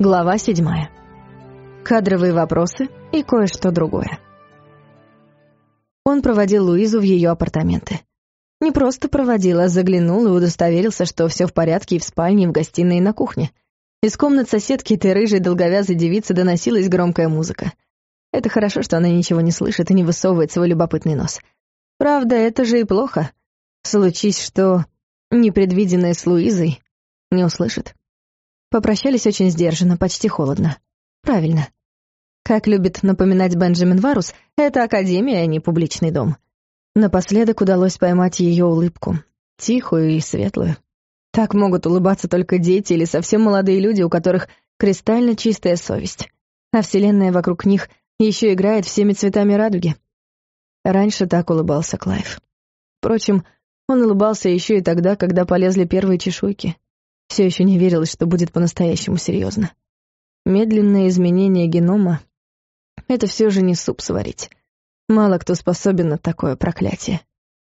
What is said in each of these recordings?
Глава 7. Кадровые вопросы и кое-что другое. Он проводил Луизу в ее апартаменты. Не просто проводил, а заглянул и удостоверился, что все в порядке и в спальне, и в гостиной, и на кухне. Из комнат соседки этой рыжей долговязой девицы доносилась громкая музыка. Это хорошо, что она ничего не слышит и не высовывает свой любопытный нос. Правда, это же и плохо. Случись, что непредвиденное с Луизой не услышит. Попрощались очень сдержанно, почти холодно. Правильно. Как любит напоминать Бенджамин Варус, это академия, а не публичный дом. Напоследок удалось поймать ее улыбку. Тихую и светлую. Так могут улыбаться только дети или совсем молодые люди, у которых кристально чистая совесть. А вселенная вокруг них еще играет всеми цветами радуги. Раньше так улыбался Клайв. Впрочем, он улыбался еще и тогда, когда полезли первые чешуйки. Все еще не верилось, что будет по-настоящему серьезно. Медленное изменение генома — это все же не суп сварить. Мало кто способен на такое проклятие.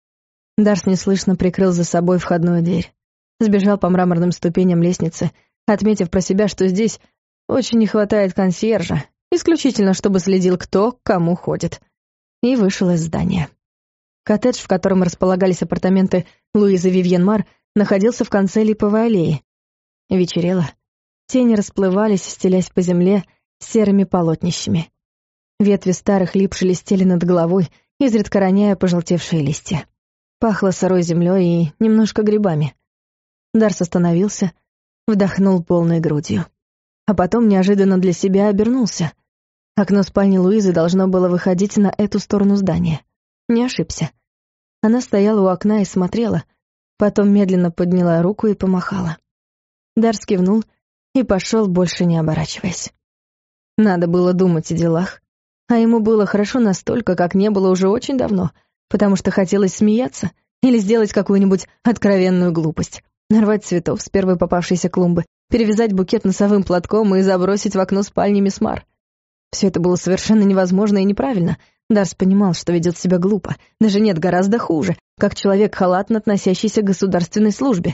Дарс неслышно прикрыл за собой входную дверь. Сбежал по мраморным ступеням лестницы, отметив про себя, что здесь очень не хватает консьержа, исключительно чтобы следил, кто к кому ходит. И вышел из здания. Коттедж, в котором располагались апартаменты Луизы Вивьен Мар, находился в конце Липовой аллеи. Вечерело. Тени расплывались, стелясь по земле серыми полотнищами. Ветви старых лип шелестели над головой, изредка роняя пожелтевшие листья. Пахло сырой землей и немножко грибами. Дарс остановился, вдохнул полной грудью. А потом неожиданно для себя обернулся. Окно спальни Луизы должно было выходить на эту сторону здания. Не ошибся. Она стояла у окна и смотрела, потом медленно подняла руку и помахала. Дарс кивнул и пошел, больше не оборачиваясь. Надо было думать о делах. А ему было хорошо настолько, как не было уже очень давно, потому что хотелось смеяться или сделать какую-нибудь откровенную глупость. Нарвать цветов с первой попавшейся клумбы, перевязать букет носовым платком и забросить в окно спальни мисс Мар. Все это было совершенно невозможно и неправильно. Дарс понимал, что ведет себя глупо. Даже нет, гораздо хуже, как человек, халатно относящийся к государственной службе.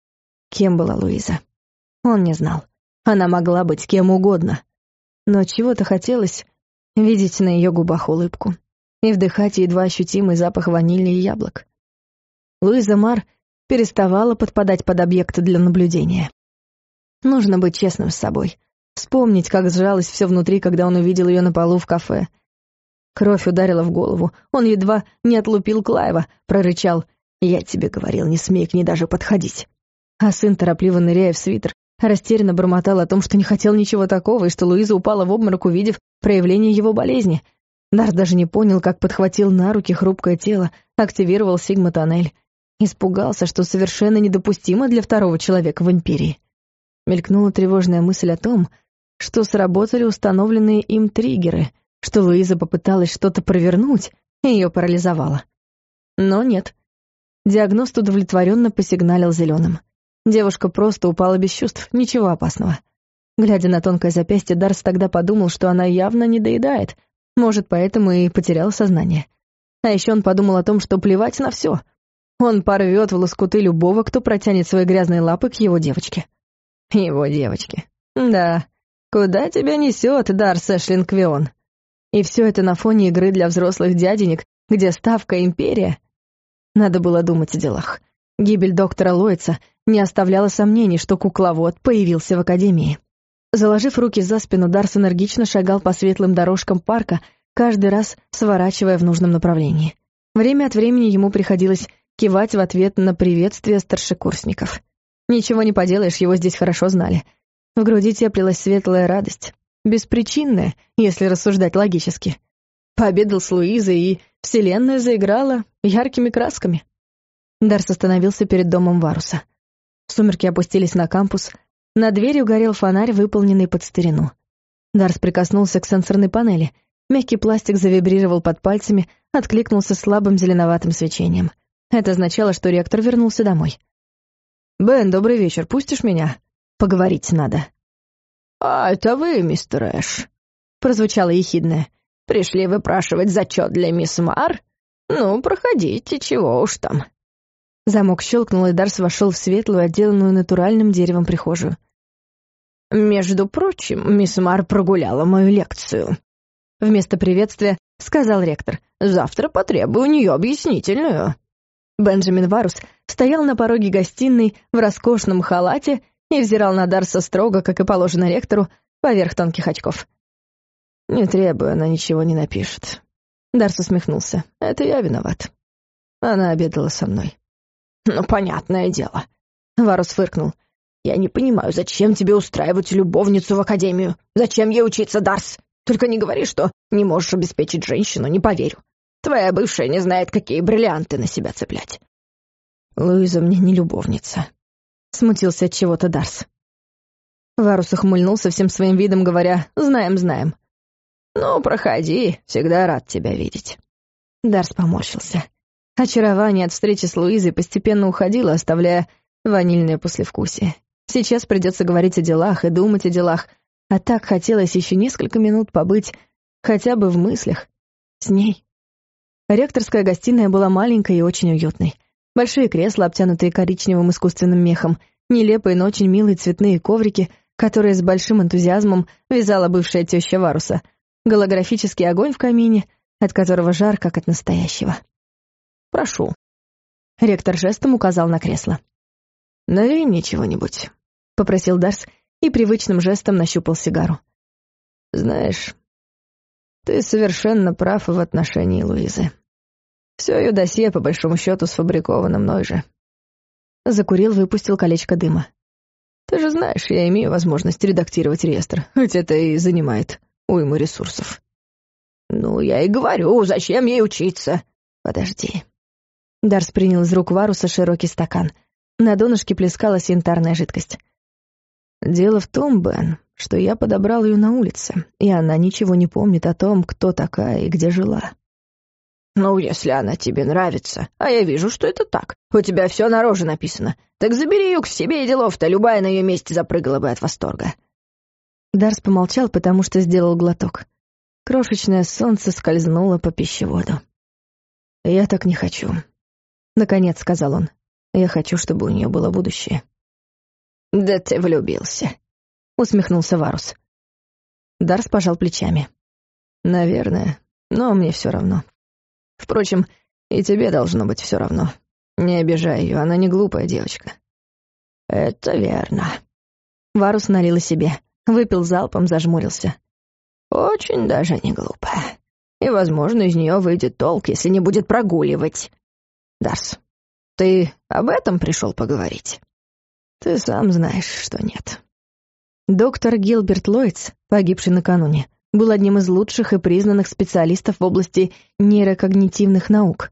Кем была Луиза? Он не знал. Она могла быть кем угодно. Но чего-то хотелось видеть на ее губах улыбку и вдыхать едва ощутимый запах ванили и яблок. Луиза Мар переставала подпадать под объекты для наблюдения. Нужно быть честным с собой. Вспомнить, как сжалось все внутри, когда он увидел ее на полу в кафе. Кровь ударила в голову. Он едва не отлупил Клайва, прорычал: «Я тебе говорил, не смей к ней даже подходить». А сын, торопливо ныряя в свитер, растерянно бормотал о том, что не хотел ничего такого, и что Луиза упала в обморок, увидев проявление его болезни. Дарс даже не понял, как подхватил на руки хрупкое тело, активировал Сигма-тоннель. Испугался, что совершенно недопустимо для второго человека в Империи. Мелькнула тревожная мысль о том, что сработали установленные им триггеры, что Луиза попыталась что-то провернуть, и ее парализовало. Но нет. Диагност удовлетворенно посигналил зеленым. Девушка просто упала без чувств, ничего опасного. Глядя на тонкое запястье, Дарс тогда подумал, что она явно не доедает, может, поэтому и потеряла сознание. А еще он подумал о том, что плевать на все. Он порвет в лоскуты любого, кто протянет свои грязные лапы к его девочке. Его девочке. Да, куда тебя несет, Дарс Эшлин Квион? И все это на фоне игры для взрослых дяденек, где ставка — империя. Надо было думать о делах. Гибель доктора Лойтса не оставляла сомнений, что кукловод появился в академии. Заложив руки за спину, Дарс энергично шагал по светлым дорожкам парка, каждый раз сворачивая в нужном направлении. Время от времени ему приходилось кивать в ответ на приветствие старшекурсников. Ничего не поделаешь, его здесь хорошо знали. В груди теплилась светлая радость, беспричинная, если рассуждать логически. Пообедал с Луизой, и вселенная заиграла яркими красками. Дарс остановился перед домом Варуса. Сумерки опустились на кампус. Над дверью горел фонарь, выполненный под старину. Дарс прикоснулся к сенсорной панели. Мягкий пластик завибрировал под пальцами, откликнулся слабым зеленоватым свечением. Это означало, что ректор вернулся домой. «Бен, добрый вечер, пустишь меня? Поговорить надо». «А это вы, мистер Эш?» — прозвучало ехидное. «Пришли выпрашивать зачет для мисс Мар? Ну, проходите, чего уж там». Замок щелкнул, и Дарс вошел в светлую, отделанную натуральным деревом прихожую. «Между прочим, мисс Мар прогуляла мою лекцию». Вместо приветствия сказал ректор. «Завтра потребую у нее объяснительную». Бенджамин Варус стоял на пороге гостиной в роскошном халате и взирал на Дарса строго, как и положено ректору, поверх тонких очков. «Не требую, она ничего не напишет». Дарс усмехнулся. «Это я виноват. Она обедала со мной». «Ну, понятное дело». Варус фыркнул. «Я не понимаю, зачем тебе устраивать любовницу в академию? Зачем ей учиться, Дарс? Только не говори, что не можешь обеспечить женщину, не поверю. Твоя бывшая не знает, какие бриллианты на себя цеплять». «Луиза мне не любовница», — смутился от чего-то Дарс. Варус ухмыльнулся всем своим видом, говоря: «Знаем, знаем». «Ну, проходи, всегда рад тебя видеть». Дарс поморщился. Очарование от встречи с Луизой постепенно уходило, оставляя ванильное послевкусие. Сейчас придется говорить о делах и думать о делах, а так хотелось еще несколько минут побыть хотя бы в мыслях с ней. Ректорская гостиная была маленькой и очень уютной. Большие кресла, обтянутые коричневым искусственным мехом, нелепые, но очень милые цветные коврики, которые с большим энтузиазмом вязала бывшая теща Варуса, голографический огонь в камине, от которого жар, как от настоящего. «Прошу». Ректор жестом указал на кресло. «Налей мне чего-нибудь», — попросил Дарс и привычным жестом нащупал сигару. «Знаешь, ты совершенно прав в отношении Луизы. Все ее досье, по большому счету, сфабриковано мной же». Закурил, выпустил колечко дыма. «Ты же знаешь, я имею возможность редактировать реестр, хоть это и занимает уйму ресурсов». «Ну, я и говорю, зачем ей учиться?» «Подожди». Дарс принял из рук Варуса широкий стакан. На донышке плескалась янтарная жидкость. «Дело в том, Бен, что я подобрал ее на улице, и она ничего не помнит о том, кто такая и где жила». «Ну, если она тебе нравится, а я вижу, что это так, у тебя все на роже написано, так забери ее к себе и делов-то, любая на ее месте запрыгала бы от восторга». Дарс помолчал, потому что сделал глоток. Крошечное солнце скользнуло по пищеводу. «Я так не хочу», — наконец сказал он. «Я хочу, чтобы у нее было будущее». «Да ты влюбился», — усмехнулся Варус. Дарс пожал плечами. «Наверное, но мне все равно. Впрочем, и тебе должно быть все равно. Не обижай ее, она не глупая девочка». «Это верно». Варус налил себе, выпил залпом, зажмурился. «Очень даже не глупая. И, возможно, из нее выйдет толк, если не будет прогуливать. Дарс, ты об этом пришел поговорить? Ты сам знаешь, что нет». Доктор Гилберт Ллойдс, погибший накануне, был одним из лучших и признанных специалистов в области нейрокогнитивных наук.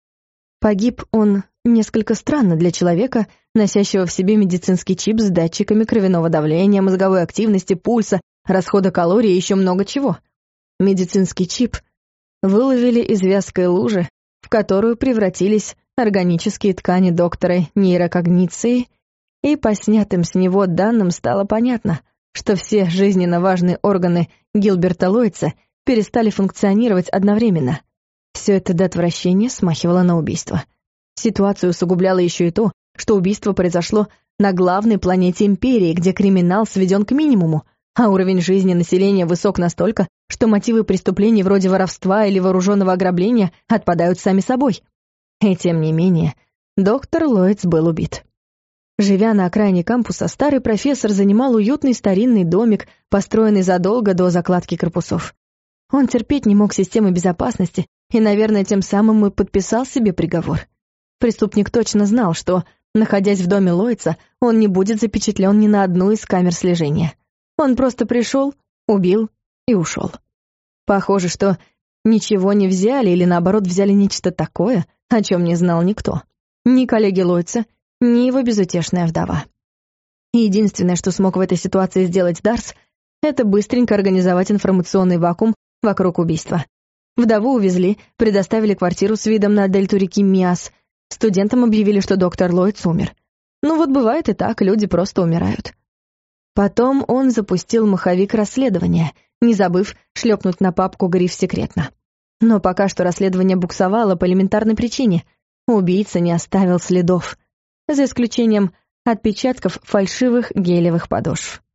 Погиб он несколько странно для человека, носящего в себе медицинский чип с датчиками кровяного давления, мозговой активности, пульса, расхода калорий и еще много чего. Медицинский чип выловили из вязкой лужи, в которую превратились органические ткани доктора нейрокогниции, и по снятым с него данным стало понятно, что все жизненно важные органы Гилберта Ллойдса перестали функционировать одновременно. Все это до отвращения смахивало на убийство. Ситуацию усугубляло еще и то, что убийство произошло на главной планете Империи, где криминал сведен к минимуму, а уровень жизни населения высок настолько, что мотивы преступлений вроде воровства или вооруженного ограбления отпадают сами собой. И тем не менее, доктор Ллойдс был убит. Живя на окраине кампуса, старый профессор занимал уютный старинный домик, построенный задолго до закладки корпусов. Он терпеть не мог системы безопасности и, наверное, тем самым и подписал себе приговор. Преступник точно знал, что, находясь в доме Ллойдса, он не будет запечатлен ни на одну из камер слежения. Он просто пришел, убил и ушел. Похоже, что ничего не взяли или, наоборот, взяли нечто такое, о чем не знал никто. Ни коллеги Ллойдса, ни его безутешная вдова. Единственное, что смог в этой ситуации сделать Дарс, это быстренько организовать информационный вакуум вокруг убийства. Вдову увезли, предоставили квартиру с видом на дельту реки Миас. Студентам объявили, что доктор Ллойдс умер. Ну вот бывает и так, люди просто умирают. Потом он запустил маховик расследования, не забыв шлепнуть на папку гриф «Секретно». Но пока что расследование буксовало по элементарной причине. Убийца не оставил следов, за исключением отпечатков фальшивых гелевых подошв.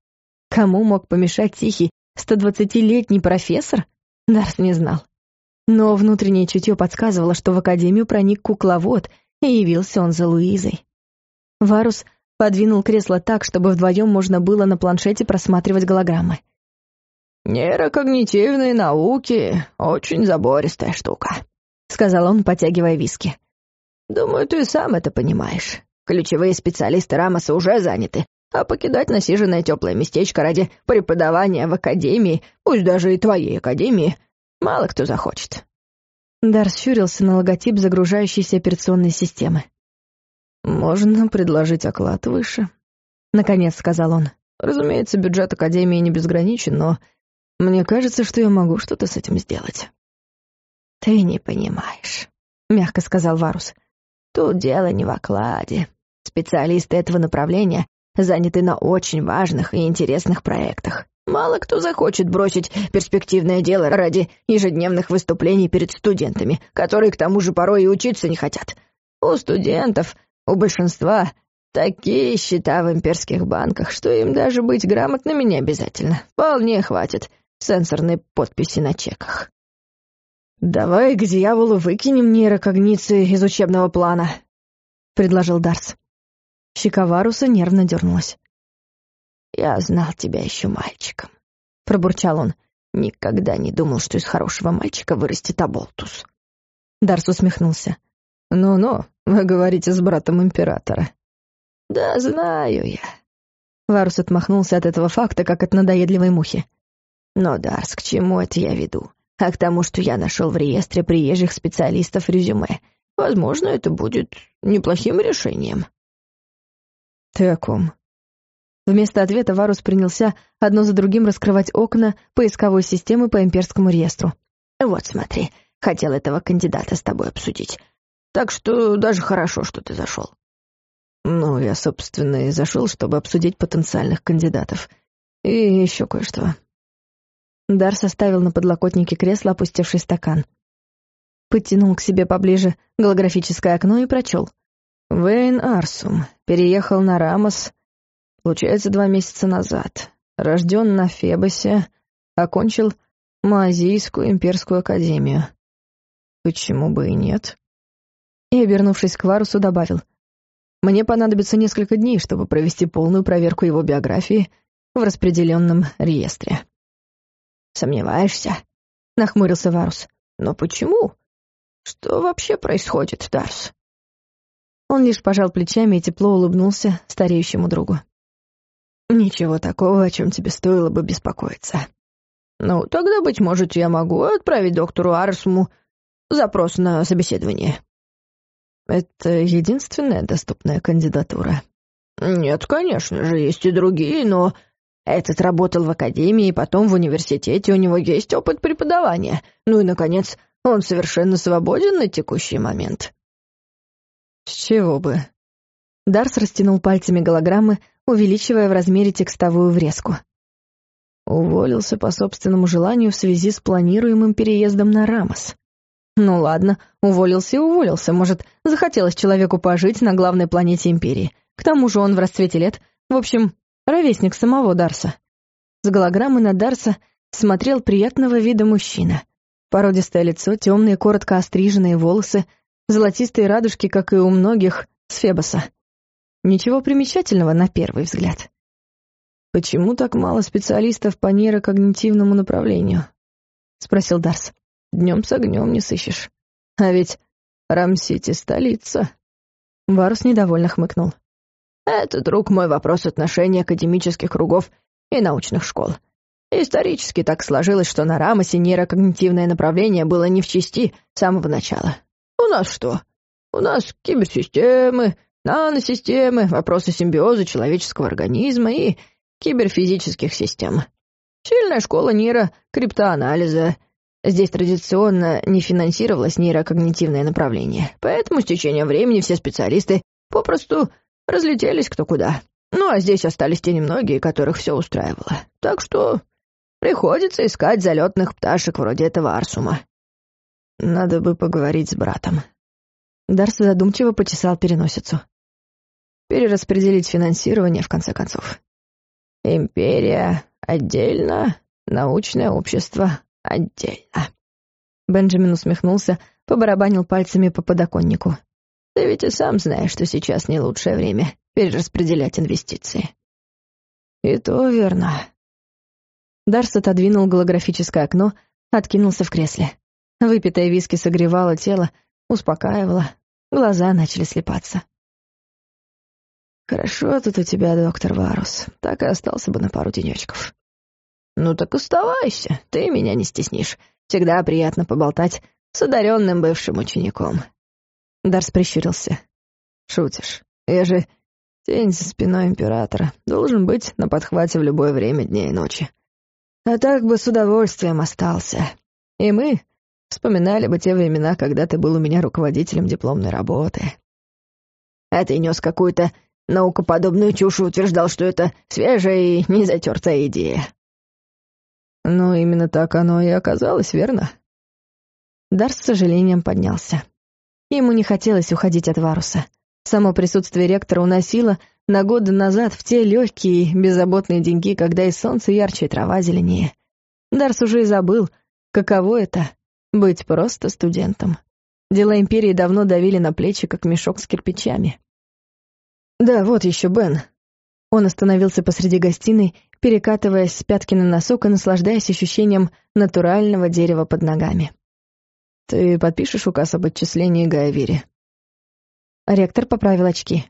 Кому мог помешать тихий 120-летний профессор? Дарс не знал. Но внутреннее чутье подсказывало, что в академию проник кукловод, и явился он за Луизой. Варус подвинул кресло так, чтобы вдвоем можно было на планшете просматривать голограммы. «Нейрокогнитивные науки — очень забористая штука», — сказал он, потягивая виски. «Думаю, ты сам это понимаешь. Ключевые специалисты Рамоса уже заняты, а покидать насиженное теплое местечко ради преподавания в академии, пусть даже и твоей академии, мало кто захочет». Дарс щурился на логотип загружающейся операционной системы. «Можно предложить оклад выше», — наконец сказал он. «Разумеется, бюджет академии не безграничен, но мне кажется, что я могу что-то с этим сделать». «Ты не понимаешь», — мягко сказал Варус. «Тут дело не в окладе. Специалисты этого направления заняты на очень важных и интересных проектах. Мало кто захочет бросить перспективное дело ради ежедневных выступлений перед студентами, которые к тому же порой и учиться не хотят. У студентов, у большинства, такие счета в имперских банках, что им даже быть грамотными не обязательно. Вполне хватит сенсорной подписи на чеках». «Давай к дьяволу выкинем нейрокогниции из учебного плана», — предложил Дарс. Щека Варуса нервно дернулась. «Я знал тебя еще мальчиком», — пробурчал он. «Никогда не думал, что из хорошего мальчика вырастет оболтус». Дарс усмехнулся. «Ну-ну, вы говорите с братом императора». «Да знаю я». Варус отмахнулся от этого факта, как от надоедливой мухи. «Но, Дарс, к чему это я веду? А к тому, что я нашел в реестре приезжих специалистов резюме. Возможно, это будет неплохим решением». «Ты о ком?» Вместо ответа Варус принялся одно за другим раскрывать окна поисковой системы по имперскому реестру. «Вот смотри, хотел этого кандидата с тобой обсудить. Так что даже хорошо, что ты зашел». «Ну, я, собственно, и зашел, чтобы обсудить потенциальных кандидатов. И еще кое-что». Дарс оставил на подлокотнике кресла опустевший стакан. Подтянул к себе поближе голографическое окно и прочел. «Вейн Арсум переехал на Рамос, получается, 2 месяца назад. Рожден на Фебосе, окончил Маазийскую имперскую академию. Почему бы и нет?» И, обернувшись к Варусу, добавил. «Мне понадобится несколько дней, чтобы провести полную проверку его биографии в распределенном реестре». «Сомневаешься?» — нахмурился Варус. «Но почему? Что вообще происходит, Дарс?» Он лишь пожал плечами и тепло улыбнулся стареющему другу. «Ничего такого, о чем тебе стоило бы беспокоиться. Ну, тогда, быть может, я могу отправить доктору Арсуму запрос на собеседование». «Это единственная доступная кандидатура?» «Нет, конечно же, есть и другие, но этот работал в академии, потом в университете, у него есть опыт преподавания. Ну и, наконец, он совершенно свободен на текущий момент». «С чего бы?» Дарс растянул пальцами голограммы, увеличивая в размере текстовую врезку. Уволился по собственному желанию в связи с планируемым переездом на Рамос. Ну ладно, уволился и уволился. Может, захотелось человеку пожить на главной планете Империи. К тому же он в расцвете лет. В общем, ровесник самого Дарса. С голограммы на Дарса смотрел приятного вида мужчина. Породистое лицо, темные, коротко остриженные волосы, золотистые радужки, как и у многих, с Фебоса. Ничего примечательного на первый взгляд. «Почему так мало специалистов по нейрокогнитивному направлению?» — спросил Дарс. «Днем с огнем не сыщешь. А ведь Рам-Сити — столица». Варус недовольно хмыкнул. «Это, друг мой, вопрос отношений академических кругов и научных школ. Исторически так сложилось, что на Рамосе нейрокогнитивное направление было не в чести с самого начала. У нас что? У нас киберсистемы, наносистемы, вопросы симбиоза человеческого организма и киберфизических систем. Сильная школа нейрокриптоанализа. Здесь традиционно не финансировалось нейрокогнитивное направление, поэтому с течением времени все специалисты попросту разлетелись кто куда. Ну, а здесь остались те немногие, которых все устраивало. Так что приходится искать залетных пташек вроде этого Арсума. Надо бы поговорить с братом. Дарс задумчиво почесал переносицу. Перераспределить финансирование, в конце концов. Империя отдельно, научное общество отдельно». Бенджамин усмехнулся, побарабанил пальцами по подоконнику. «Ты ведь и сам знаешь, что сейчас не лучшее время перераспределять инвестиции». «И то верно». Дарс отодвинул голографическое окно, откинулся в кресле. Выпитое виски согревало тело, успокаивало, глаза начали слепаться. «Хорошо тут у тебя, доктор Варус, так и остался бы на пару денечков». «Ну так оставайся, ты меня не стеснишь. Всегда приятно поболтать с одаренным бывшим учеником». Дарс прищурился. «Шутишь? Я же тень за спиной императора, должен быть на подхвате в любое время дня и ночи. А так бы с удовольствием остался. И мы вспоминали бы те времена, когда ты был у меня руководителем дипломной работы. А ты нес какую-то наукоподобную чушь и утверждал, что это свежая и незатертая идея». «Ну, именно так оно и оказалось, верно?» Дарс с сожалением поднялся. Ему не хотелось уходить от Варуса. Само присутствие ректора уносило на годы назад в те легкие, беззаботные деньги, когда и солнце ярче, и трава зеленее. Дарс уже и забыл, каково это — быть просто студентом. Дела империи давно давили на плечи, как мешок с кирпичами. «Да, вот еще Бен». Он остановился посреди гостиной, перекатываясь с пятки на носок и наслаждаясь ощущением натурального дерева под ногами. «Ты подпишешь указ об отчислении Гайвири?» Ректор поправил очки.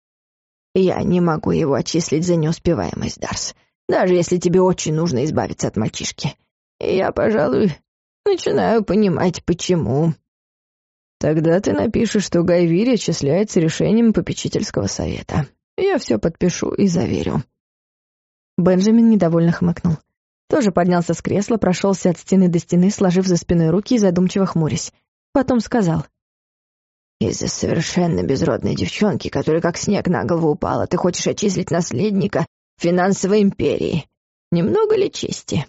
«Я не могу его отчислить за неуспеваемость, Дарс, даже если тебе очень нужно избавиться от мальчишки. И я, пожалуй, начинаю понимать, почему». «Тогда ты напишешь, что Гайвири отчисляется решением попечительского совета. Я все подпишу и заверю». Бенджамин недовольно хмыкнул. Тоже поднялся с кресла, прошелся от стены до стены, сложив за спиной руки и задумчиво хмурясь. Потом сказал: «Из-за совершенно безродной девчонки, которая как снег на голову упала, ты хочешь отчислить наследника финансовой империи. Немного ли чести?»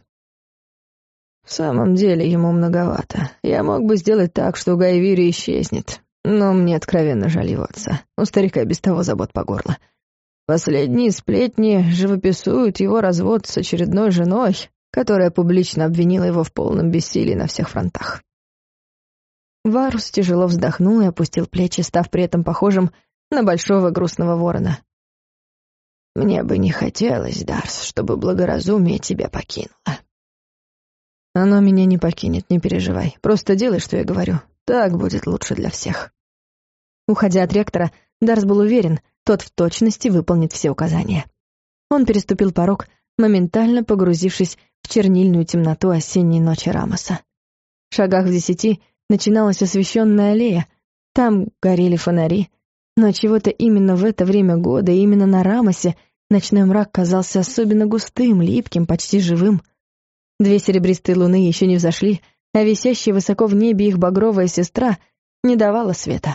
«В самом деле ему многовато. Я мог бы сделать так, что Гайвири исчезнет. Но мне откровенно жаль его отца. У старика без того забот по горло. Последние сплетни живописуют его развод с очередной женой, которая публично обвинила его в полном бессилии на всех фронтах». Варус тяжело вздохнул и опустил плечи, став при этом похожим на большого грустного ворона. «Мне бы не хотелось, Дарс, чтобы благоразумие тебя покинуло». «Оно меня не покинет, не переживай. Просто делай, что я говорю. Так будет лучше для всех». Уходя от ректора, Дарс был уверен, тот в точности выполнит все указания. Он переступил порог, моментально погрузившись в чернильную темноту осенней ночи Рамоса. В шагах в 10 начиналась освещенная аллея, там горели фонари, но чего-то именно в это время года, именно на Рамосе, ночной мрак казался особенно густым, липким, почти живым. 2 серебристые луны еще не взошли, а висящая высоко в небе их багровая сестра не давала света.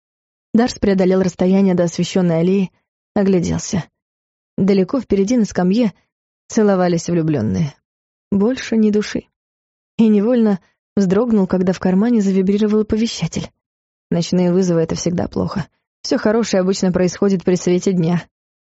Дарс преодолел расстояние до освещенной аллеи, огляделся. Далеко впереди на скамье целовались влюбленные. Больше ни души. И невольно вздрогнул, когда в кармане завибрировал оповещатель. Ночные вызовы — это всегда плохо. Все хорошее обычно происходит при свете дня.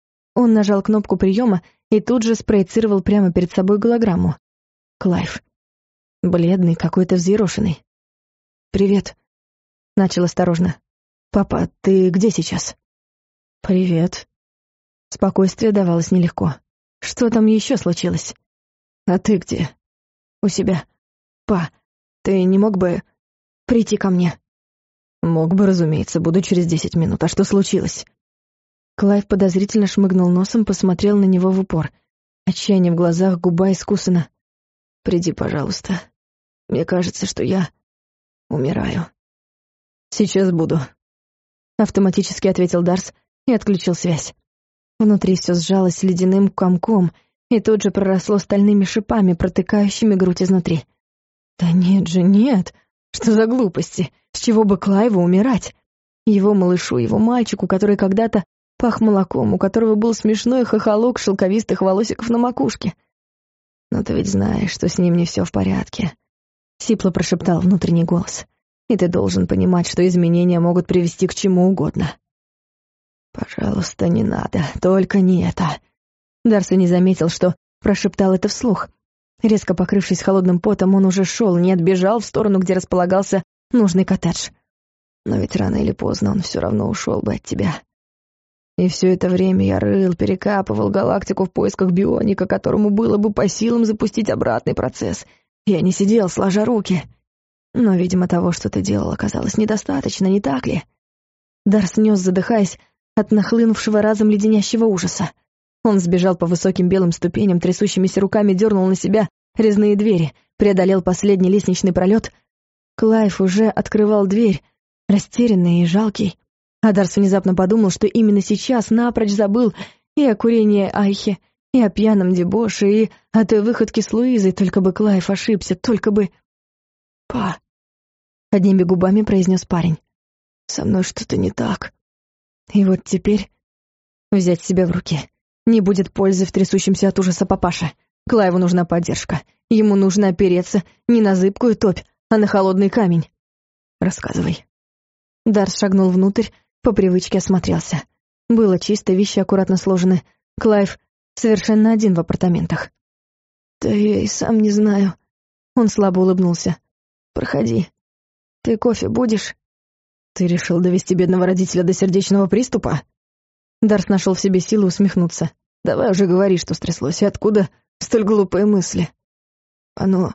Он нажал кнопку приема и тут же спроецировал прямо перед собой голограмму. Клайв. Бледный, какой-то взъерошенный. «Привет», — начал осторожно. «Папа, ты где сейчас?» «Привет». Спокойствие давалось нелегко. «Что там еще случилось?» «А ты где?» «У себя. Па, ты не мог бы прийти ко мне?» «Мог бы, разумеется, буду через 10 минут. А что случилось?» Клайв подозрительно шмыгнул носом, посмотрел на него в упор. Отчаяние в глазах, губа искусана. «Приди, пожалуйста. Мне кажется, что я умираю». «Сейчас буду», — автоматически ответил Дарс и отключил связь. Внутри все сжалось ледяным комком и тут же проросло стальными шипами, протыкающими грудь изнутри. «Да нет же, нет! Что за глупости? С чего бы Клайву умирать? Его малышу, его мальчику, который когда-то пах молоком, у которого был смешной хохолок шелковистых волосиков на макушке. Но ты ведь знаешь, что с ним не все в порядке», — сипло прошептал внутренний голос. «И ты должен понимать, что изменения могут привести к чему угодно». «Пожалуйста, не надо, только не это». Дарс и не заметил, что прошептал это вслух. Резко покрывшись холодным потом, он уже шел, не отбежал в сторону, где располагался нужный коттедж. Но ведь рано или поздно он все равно ушел бы от тебя. И все это время я рыл, перекапывал галактику в поисках бионика, которому было бы по силам запустить обратный процесс. Я не сидел, сложа руки. Но, видимо, того, что ты делал, оказалось недостаточно, не так ли? Дарс нес, задыхаясь от нахлынувшего разом леденящего ужаса. Он сбежал по высоким белым ступеням, трясущимися руками дернул на себя резные двери, преодолел последний лестничный пролет. Клайв уже открывал дверь, растерянный и жалкий. А Дарс внезапно подумал, что именно сейчас напрочь забыл и о курении Айхе, и о пьяном дебоше, и о той выходке с Луизой, только бы Клайв ошибся, только бы... «Па», — одними губами произнес парень, — «со мной что-то не так». И вот теперь взять себя в руки. Не будет пользы в трясущемся от ужаса папаше. Клайву нужна поддержка. Ему нужно опереться не на зыбкую топь, а на холодный камень. Рассказывай. Дарс шагнул внутрь, по привычке осмотрелся. Было чисто, вещи аккуратно сложены. Клайв совершенно один в апартаментах. «Да я и сам не знаю». Он слабо улыбнулся. «Проходи. Ты кофе будешь?» «Ты решил довести бедного родителя до сердечного приступа?» Дарс нашел в себе силы усмехнуться. «Давай уже говори, что стряслось, и откуда столь глупые мысли?» «Оно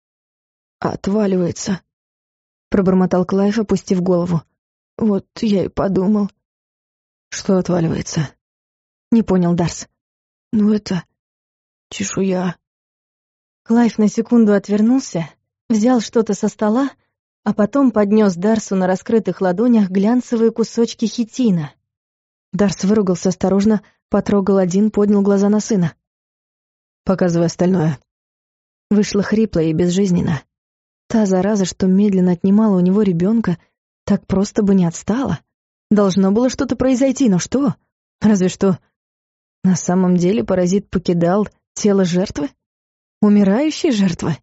отваливается», — пробормотал Клайв, опустив голову. «Вот я и подумал». «Что отваливается?» — не понял Дарс. «Ну это... чешуя». Клайв на секунду отвернулся, взял что-то со стола, а потом поднес Дарсу на раскрытых ладонях глянцевые кусочки хитина. Дарс выругался осторожно, потрогал один, поднял глаза на сына. «Показывай остальное». Вышло хрипло и безжизненно. Та зараза, что медленно отнимала у него ребенка, так просто бы не отстала. Должно было что-то произойти, но что? Разве что на самом деле паразит покидал тело жертвы? Умирающей жертвы?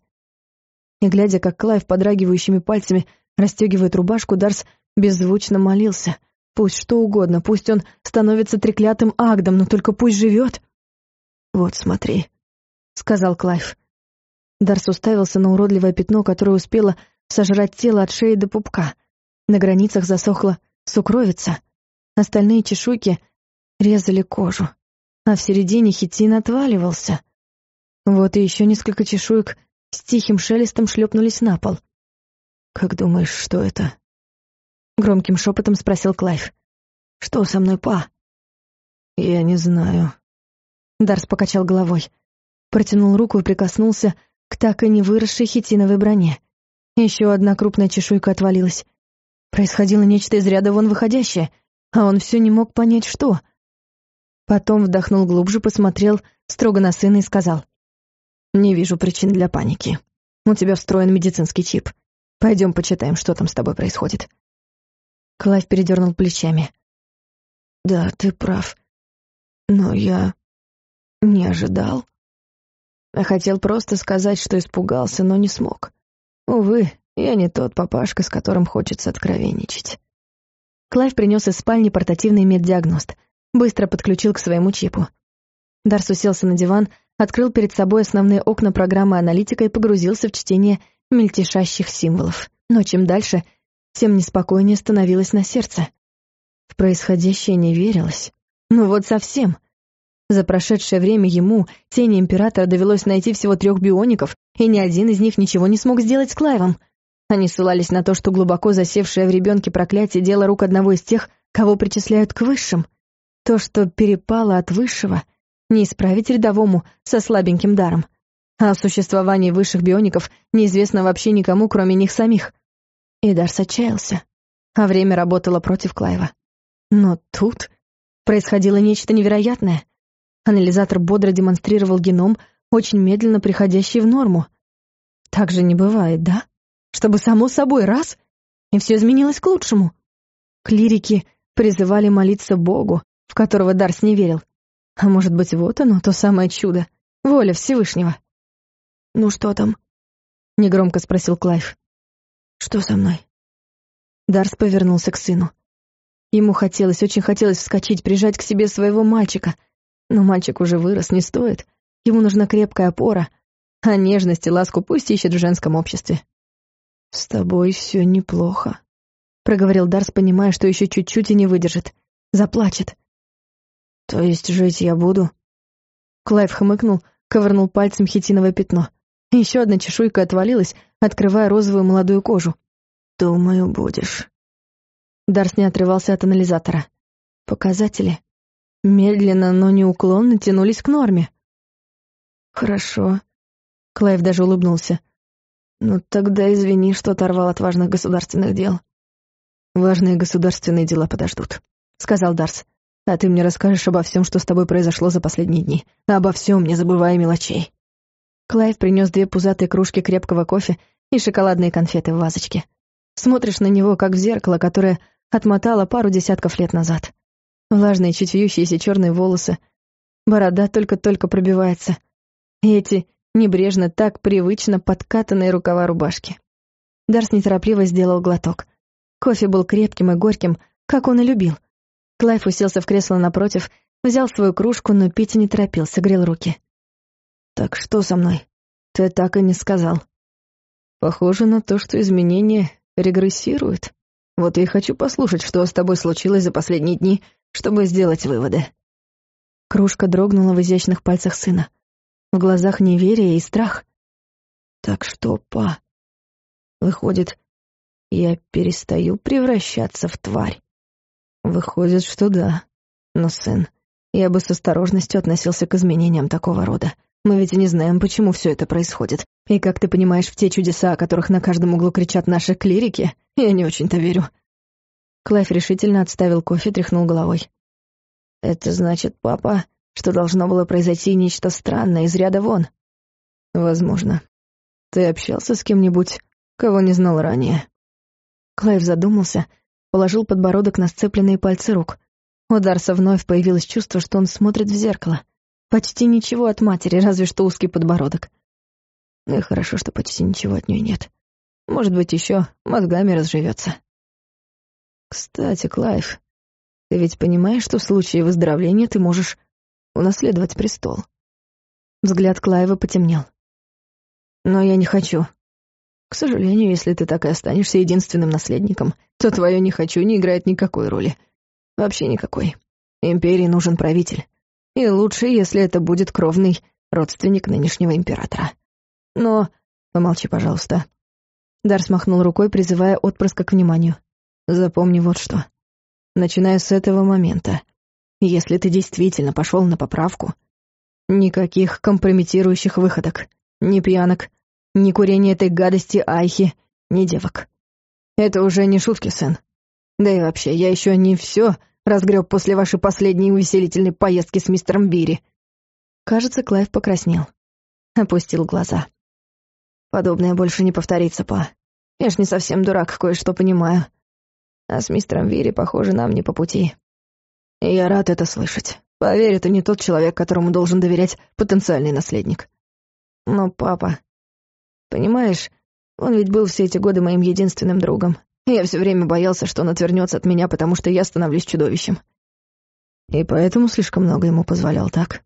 И глядя, как Клайв подрагивающими пальцами расстегивает рубашку, Дарс беззвучно молился. Пусть что угодно, пусть он становится треклятым Агдом, но только пусть живет. «Вот, смотри», — сказал Клайв. Дарс уставился на уродливое пятно, которое успело сожрать тело от шеи до пупка. На границах засохла сукровица. Остальные чешуйки резали кожу, а в середине хитин отваливался. Вот и еще несколько чешуек с тихим шелестом шлепнулись на пол. «Как думаешь, что это?» — громким шепотом спросил Клайв. «Что со мной, па?» «Я не знаю». Дарс покачал головой, протянул руку и прикоснулся к так и не выросшей хитиновой броне. Еще одна крупная чешуйка отвалилась. Происходило нечто из ряда вон выходящее, а он все не мог понять, что. Потом вдохнул глубже, посмотрел строго на сына и сказал: «Не вижу причин для паники. У тебя встроен медицинский чип. Пойдем почитаем, что там с тобой происходит». Клайв передернул плечами. «Да, ты прав. Но я не ожидал. Я хотел просто сказать, что испугался, но не смог. Увы, я не тот папашка, с которым хочется откровенничать». Клайв принес из спальни портативный меддиагност, быстро подключил к своему чипу. Дарс уселся на диван, открыл перед собой основные окна программы аналитика и погрузился в чтение мельтешащих символов. Но чем дальше, тем неспокойнее становилось на сердце. В происходящее не верилось. Ну вот совсем. За прошедшее время ему, тени Императора, довелось найти всего 3 биоников, и ни один из них ничего не смог сделать с Клайвом. Они ссылались на то, что глубоко засевшее в ребенке проклятие — дело рук одного из тех, кого причисляют к высшим. То, что перепало от высшего, не исправить рядовому со слабеньким даром. А о существовании высших биоников неизвестно вообще никому, кроме них самих. И Дарс отчаялся, а время работало против Клайва. Но тут происходило нечто невероятное. Анализатор бодро демонстрировал геном, очень медленно приходящий в норму. Так же не бывает, да? Чтобы само собой раз, и все изменилось к лучшему. Клирики призывали молиться Богу, в которого Дарс не верил. А может быть, вот оно, то самое чудо, воля Всевышнего. «Ну что там?» — негромко спросил Клайв. «Что со мной?» Дарс повернулся к сыну. Ему хотелось, очень хотелось вскочить, прижать к себе своего мальчика. Но мальчик уже вырос, не стоит. Ему нужна крепкая опора, а нежность и ласку пусть ищет в женском обществе. «С тобой все неплохо», — проговорил Дарс, понимая, что еще чуть-чуть и не выдержит. Заплачет. «То есть жить я буду?» Клайв хмыкнул, ковырнул пальцем хитиновое пятно. Еще одна чешуйка отвалилась, открывая розовую молодую кожу. «Думаю, будешь». Дарс не отрывался от анализатора. Показатели медленно, но неуклонно тянулись к норме. «Хорошо». Клайв даже улыбнулся. «Ну тогда извини, что оторвал от важных государственных дел». «Важные государственные дела подождут», — сказал Дарс. «А ты мне расскажешь обо всем, что с тобой произошло за последние дни. Обо всем, не забывая мелочей». Клайв принес 2 пузатые кружки крепкого кофе и шоколадные конфеты в вазочке. Смотришь на него, как в зеркало, которое отмотало пару десятков лет назад. Влажные, чуть вьющиеся черные волосы. Борода только-только пробивается. И эти небрежно, так привычно подкатанные рукава рубашки. Дарс неторопливо сделал глоток. Кофе был крепким и горьким, как он и любил. Клайв уселся в кресло напротив, взял свою кружку, но пить не торопился, грел руки. «Так что со мной? Ты так и не сказал». «Похоже на то, что изменения регрессируют. Вот я и хочу послушать, что с тобой случилось за последние дни, чтобы сделать выводы». Кружка дрогнула в изящных пальцах сына. В глазах неверие и страх. «Так что, па? Выходит, я перестаю превращаться в тварь?» «Выходит, что да. Но, сын, я бы с осторожностью относился к изменениям такого рода. Мы ведь и не знаем, почему все это происходит. И, как ты понимаешь, в те чудеса, о которых на каждом углу кричат наши клирики, я не очень-то верю». Клайв решительно отставил кофе, тряхнул головой. «Это значит, папа, что должно было произойти нечто странное из ряда вон?» «Возможно. Ты общался с кем-нибудь, кого не знал ранее?» Клайв задумался, положил подбородок на сцепленные пальцы рук. У Дарса вновь появилось чувство, что он смотрит в зеркало. Почти ничего от матери, разве что узкий подбородок. Ну и хорошо, что почти ничего от нее нет. Может быть, еще мозгами разживется. Кстати, Клайв, ты ведь понимаешь, что в случае выздоровления ты можешь унаследовать престол? Взгляд Клайва потемнел. Но я не хочу. К сожалению, если ты так и останешься единственным наследником, то твое «не хочу» не играет никакой роли. Вообще никакой. Империи нужен правитель. И лучше, если это будет кровный родственник нынешнего императора. Но... Помолчи, пожалуйста. Дарс махнул рукой, призывая отпрыска к вниманию. Запомни вот что. Начиная с этого момента, если ты действительно пошел на поправку, никаких компрометирующих выходок, ни пьянок, ни курения этой гадости Айхи, ни девок. Это уже не шутки, сын. Да и вообще, я еще не все разгреб после вашей последней увеселительной поездки с мистером Бири. Кажется, Клайв покраснел. Опустил глаза. Подобное больше не повторится, па. Я ж не совсем дурак, кое-что понимаю. А с мистером Бири, похоже, нам не по пути. И я рад это слышать. Поверь, это не тот человек, которому должен доверять потенциальный наследник. Но папа... Понимаешь, он ведь был все эти годы моим единственным другом. Я все время боялся, что он отвернется от меня, потому что я становлюсь чудовищем. И поэтому слишком много ему позволял, так?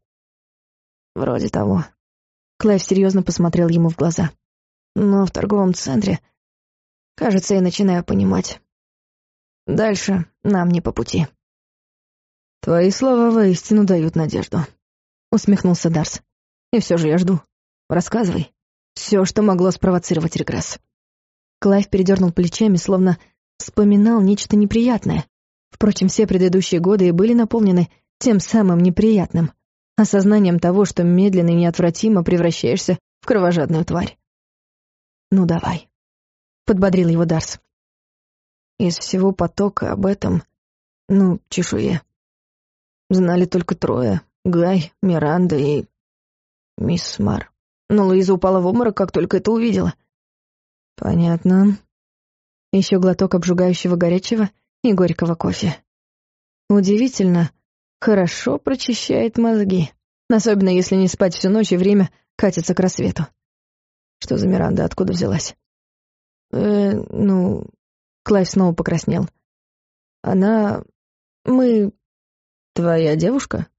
Вроде того. Клайв серьезно посмотрел ему в глаза. Но в торговом центре, кажется, я начинаю понимать. Дальше нам не по пути. «Твои слова воистину дают надежду», — усмехнулся Дарс. «И все же я жду. Рассказывай. Все, что могло спровоцировать регресс». Клайв передернул плечами, словно вспоминал нечто неприятное. Впрочем, все предыдущие годы и были наполнены тем самым неприятным, осознанием того, что медленно и неотвратимо превращаешься в кровожадную тварь. «Ну, давай», — подбодрил его Дарс. Из всего потока об этом, чешуе, знали только 3: Гай, Миранда и мисс Мар. Но Луиза упала в обморок, как только это увидела. «Понятно». Еще глоток обжигающего горячего и горького кофе. Удивительно, хорошо прочищает мозги, особенно если не спать всю ночь и время катится к рассвету. Что за Миранда, откуда взялась? Клайв снова покраснел. Мы... Твоя девушка?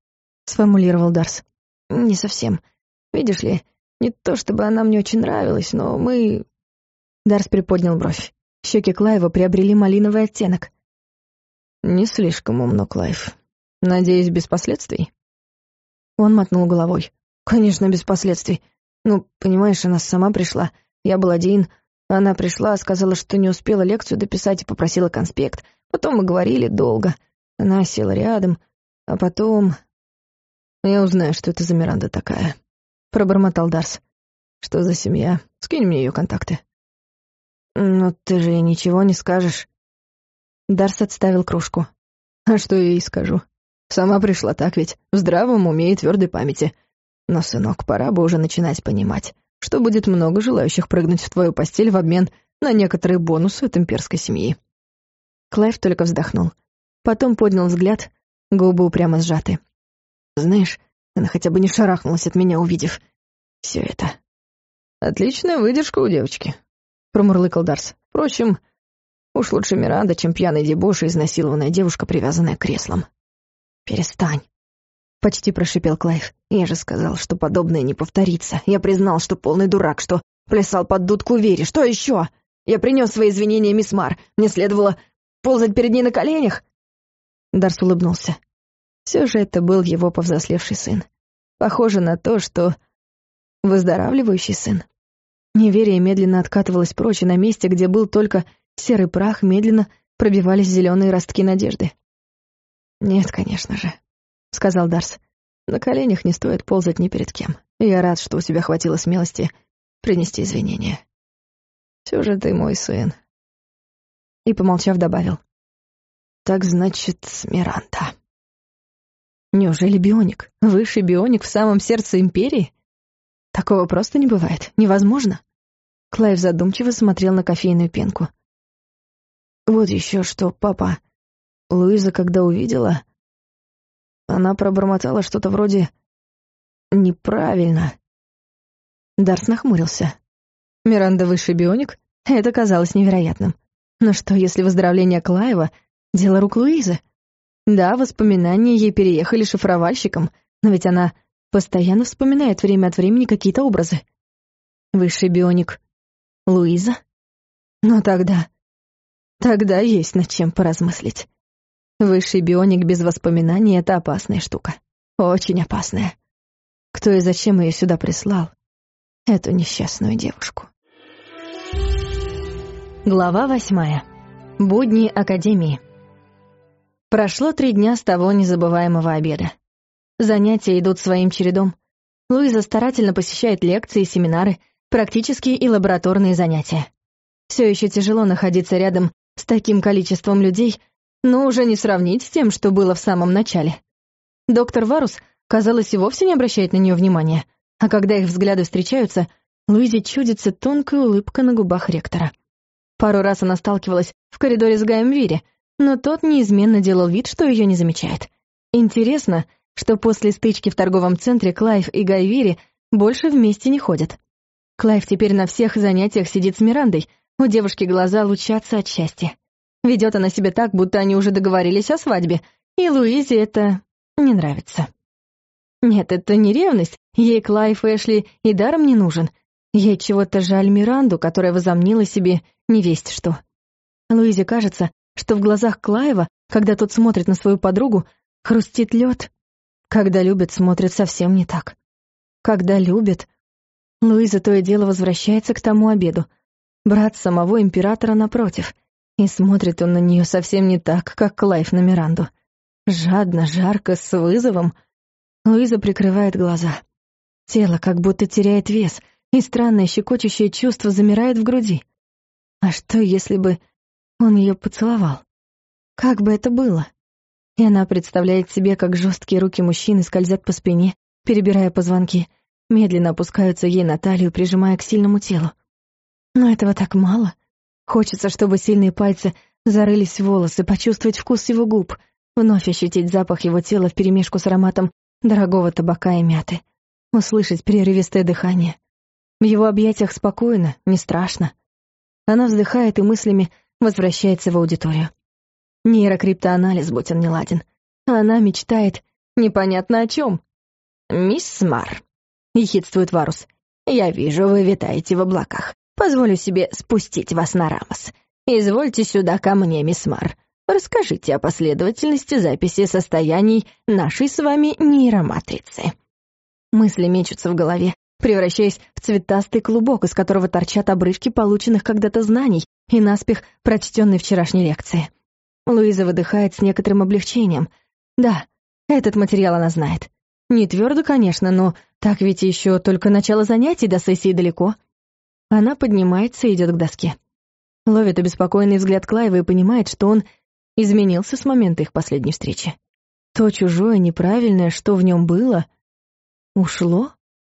сформулировал Дарс. «Не совсем. Видишь ли, не то чтобы она мне очень нравилась, но мы...» Дарс приподнял бровь. Щеки Клайва приобрели малиновый оттенок. «Не слишком умно, Клайв. Надеюсь, без последствий?» Он мотнул головой. «Конечно, без последствий. Ну, понимаешь, она сама пришла. Я был один. Она пришла, сказала, что не успела лекцию дописать и попросила конспект. Потом мы говорили долго. Она села рядом, а потом... Я узнаю, что это за Миранда такая», — пробормотал Дарс. «Что за семья? Скинь мне ее контакты». «Но ты же ей ничего не скажешь». Дарс отставил кружку. «А что я ей скажу? Сама пришла, так ведь? В здравом уме и твердой памяти. Но, сынок, пора бы уже начинать понимать, что будет много желающих прыгнуть в твою постель в обмен на некоторые бонусы от имперской семьи». Клайв только вздохнул. Потом поднял взгляд, губы упрямо сжаты. «Знаешь, она хотя бы не шарахнулась от меня, увидев все это». «Отличная выдержка у девочки», — промурлыкал Дарс. «Впрочем, уж лучше Миранда, чем пьяный дебош и изнасилованная девушка, привязанная к креслам». «Перестань», — почти прошипел Клайв. «Я же сказал, что подобное не повторится. Я признал, что полный дурак, что плясал под дудку Вере. Что еще? Я принес свои извинения, мисс Мар. Мне следовало ползать перед ней на коленях». Дарс улыбнулся. Все же это был его повзрослевший сын. Похоже на то, что выздоравливающий сын. Неверие медленно откатывалось прочь, и на месте, где был только серый прах, медленно пробивались зеленые ростки надежды. «Нет, конечно же», — сказал Дарс. «На коленях не стоит ползать ни перед кем. Я рад, что у тебя хватило смелости принести извинения. Все же ты мой сын». И, помолчав, добавил. «Так значит, Миранда». Неужели бионик? Высший бионик в самом сердце Империи? Такого просто не бывает. Невозможно. Клайв задумчиво смотрел на кофейную пенку. «Вот еще что, папа. Луиза, когда увидела, она пробормотала что-то вроде «неправильно». Дарс нахмурился. Миранда высший бионик? Это казалось невероятным. Но что, если выздоровление Клайва — дело рук Луизы? Да, воспоминания ей переехали шифровальщиком, но ведь она постоянно вспоминает время от времени какие-то образы. Высший бионик Луиза? Но тогда есть над чем поразмыслить. Высший бионик без воспоминаний — это опасная штука. Очень опасная. Кто и зачем ее сюда прислал? Эту несчастную девушку. Глава 8. Будни Академии. Прошло 3 дня с того незабываемого обеда. Занятия идут своим чередом. Луиза старательно посещает лекции, семинары, практические и лабораторные занятия. Все еще тяжело находиться рядом с таким количеством людей, но уже не сравнить с тем, что было в самом начале. Доктор Варус, казалось, и вовсе не обращает на нее внимания, а когда их взгляды встречаются, Луизе чудится тонкая улыбка на губах ректора. Пару раз она сталкивалась в коридоре с Гаем Вири, но тот неизменно делал вид, что ее не замечает. Интересно, что после стычки в торговом центре Клайв и Гай Вири больше вместе не ходят. Клайв теперь на всех занятиях сидит с Мирандой, у девушки глаза лучатся от счастья. Ведет она себя так, будто они уже договорились о свадьбе, и Луизе это не нравится. Нет, это не ревность, ей Клайв Эшли и даром не нужен. Ей чего-то жаль Миранду, которая возомнила себе невесть что. Луизе кажется, что в глазах Клайва, когда тот смотрит на свою подругу, хрустит лед. Когда любят, смотрят совсем не так. Когда любят... Луиза то и дело возвращается к тому обеду. Брат самого императора напротив. И смотрит он на нее совсем не так, как Клайв на Миранду. Жадно, жарко, с вызовом. Луиза прикрывает глаза. Тело как будто теряет вес, и странное щекочущее чувство замирает в груди. А что, если бы он ее поцеловал? Как бы это было? И она представляет себе, как жесткие руки мужчины скользят по спине, перебирая позвонки, медленно опускаются ей на талию, прижимая к сильному телу. Но этого так мало. Хочется, чтобы сильные пальцы зарылись в волосы, почувствовать вкус его губ, вновь ощутить запах его тела вперемешку с ароматом дорогого табака и мяты, услышать прерывистое дыхание. В его объятиях спокойно, не страшно. Она вздыхает и мыслями возвращается в аудиторию. Нейрокриптоанализ, будь он неладен. А она мечтает непонятно о чем. «Мисс Смар», — ехидствует Варус, — «я вижу, вы витаете в облаках. Позволю себе спустить вас на Рамос. Извольте сюда ко мне, мисс Смар. Расскажите о последовательности записи состояний нашей с вами нейроматрицы». Мысли мечутся в голове, превращаясь в цветастый клубок, из которого торчат обрывки полученных когда-то знаний и наспех прочтенной вчерашней лекции. Луиза выдыхает с некоторым облегчением. Да, этот материал она знает. Не твердо, конечно, но так ведь еще только начало занятий, до сессии далеко. Она поднимается и идет к доске. Ловит обеспокоенный взгляд Клайва и понимает, что он изменился с момента их последней встречи. То чужое, неправильное, что в нем было, ушло.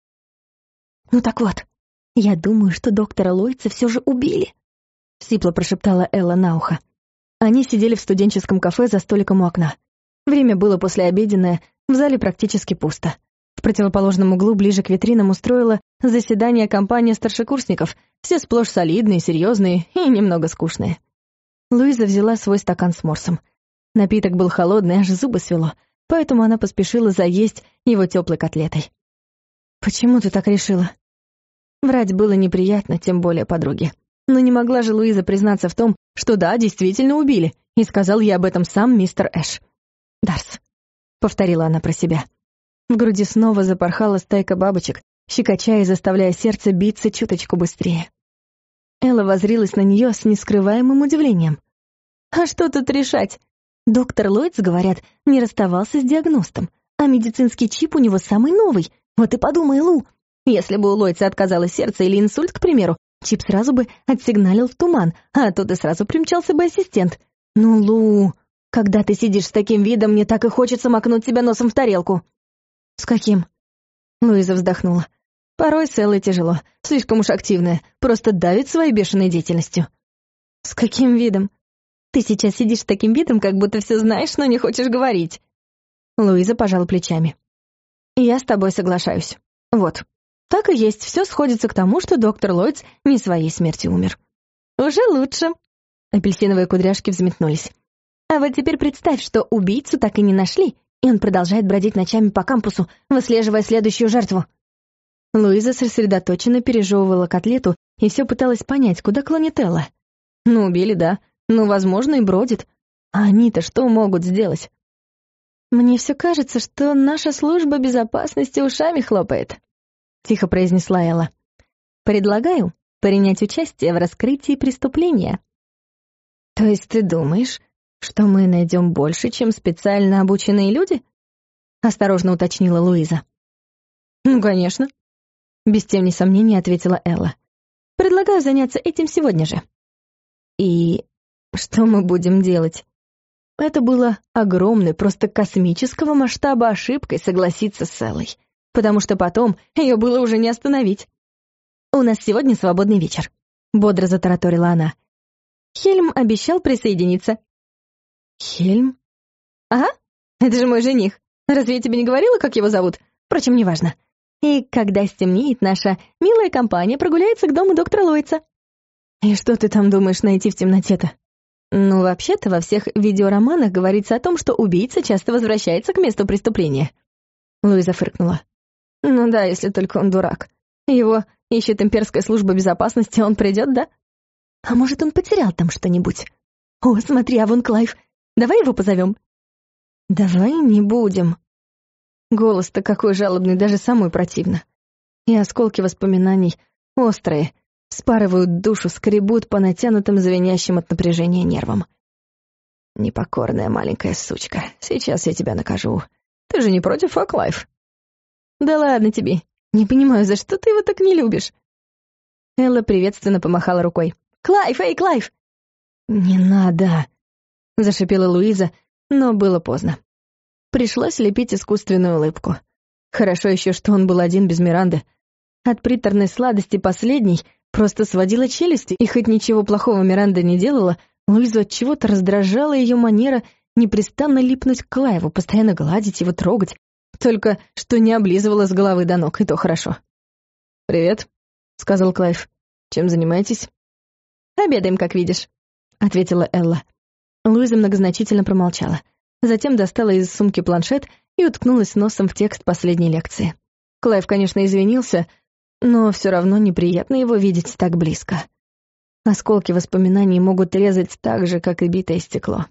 «Ну так вот, я думаю, что доктора Ллойдса все же убили», — сипло прошептала Элла на ухо. Они сидели в студенческом кафе за столиком у окна. Время было послеобеденное, в зале практически пусто. В противоположном углу, ближе к витринам, устроила заседание компания старшекурсников, все сплошь солидные, серьезные и немного скучные. Луиза взяла свой стакан с морсом. Напиток был холодный, аж зубы свело, поэтому она поспешила заесть его теплой котлетой. «Почему ты так решила?» Врать было неприятно, тем более подруге. Но не могла же Луиза признаться в том, что да, действительно убили, и сказал ей об этом сам мистер Эш. «Дарс», — повторила она про себя. В груди снова запорхала стайка бабочек, щекоча и заставляя сердце биться чуточку быстрее. Элла воззрилась на нее с нескрываемым удивлением. «А что тут решать? Доктор Ллойдс, говорят, не расставался с диагностом, а медицинский чип у него самый новый. Вот и подумай, Лу, если бы у Ллойдса отказалось сердце или инсульт, к примеру, чип сразу бы отсигналил в туман, а тут и сразу примчался бы ассистент. Ну, Лу, когда ты сидишь с таким видом, мне так и хочется макнуть тебя носом в тарелку». «С каким?» Луиза вздохнула. Порой с Эллой тяжело, слишком уж активная, просто давит своей бешеной деятельностью. «С каким видом? Ты сейчас сидишь с таким видом, как будто все знаешь, но не хочешь говорить». Луиза пожала плечами. «Я с тобой соглашаюсь. Вот. Так и есть, все сходится к тому, что доктор Ллойдс не своей смертью умер». «Уже лучше». Апельсиновые кудряшки взметнулись. «А вот теперь представь, что убийцу так и не нашли, и он продолжает бродить ночами по кампусу, выслеживая следующую жертву». Луиза сосредоточенно пережевывала котлету и все пыталась понять, куда клонит Элла. Ну, убили, да, но, возможно, и бродит. А они-то что могут сделать? «Мне все кажется, что наша служба безопасности ушами хлопает», — тихо произнесла Элла. «Предлагаю принять участие в раскрытии преступления». «То есть ты думаешь, что мы найдем больше, чем специально обученные люди?» — осторожно уточнила Луиза. «Ну, конечно», — без тени сомнений ответила Элла. «Предлагаю заняться этим сегодня же». «И что мы будем делать?» Это было огромной, просто космического масштаба ошибкой согласиться с Эллой, потому что потом ее было уже не остановить. «У нас сегодня свободный вечер», — бодро затараторила она. «Хельм обещал присоединиться». «Хельм?» «Ага, это же мой жених. Разве я тебе не говорила, как его зовут? Впрочем, неважно. И когда стемнеет, наша милая компания прогуляется к дому доктора Ллойдса». «И что ты там думаешь найти в темноте-то?» «Ну, вообще-то, во всех видеороманах говорится о том, что убийца часто возвращается к месту преступления». Луиза фыркнула. «Ну да, если только он дурак. Его ищет имперская служба безопасности, он придет, да? А может, он потерял там что-нибудь? О, смотри, а вон Клайв. Давай его позовем». «Давай не будем». Голос-то какой жалобный, даже самой противно. И осколки воспоминаний острые, спарывают душу, скребут по натянутым, звенящим от напряжения нервам. «Непокорная маленькая сучка, сейчас я тебя накажу. Ты же не против, а, Клайв?» «Да ладно тебе. Не понимаю, за что ты его так не любишь?» Элла приветственно помахала рукой. «Клайв, эй, Клайв!» «Не надо!» — зашипела Луиза, но было поздно. Пришлось лепить искусственную улыбку. Хорошо еще, что он был один без Миранды. От приторной сладости последней просто сводила челюсти, и хоть ничего плохого Миранда не делала, Луизу от чего-то раздражала ее манера непрестанно липнуть к Клайву, постоянно гладить его, трогать. Только что не облизывала с головы до ног, и то хорошо. «Привет», — сказал Клайв. «Чем занимаетесь?» «Обедаем, как видишь», — ответила Элла. Луиза многозначительно промолчала. Затем достала из сумки планшет и уткнулась носом в текст последней лекции. Клайв, конечно, извинился, но все равно неприятно его видеть так близко. Осколки воспоминаний могут резать так же, как и битое стекло.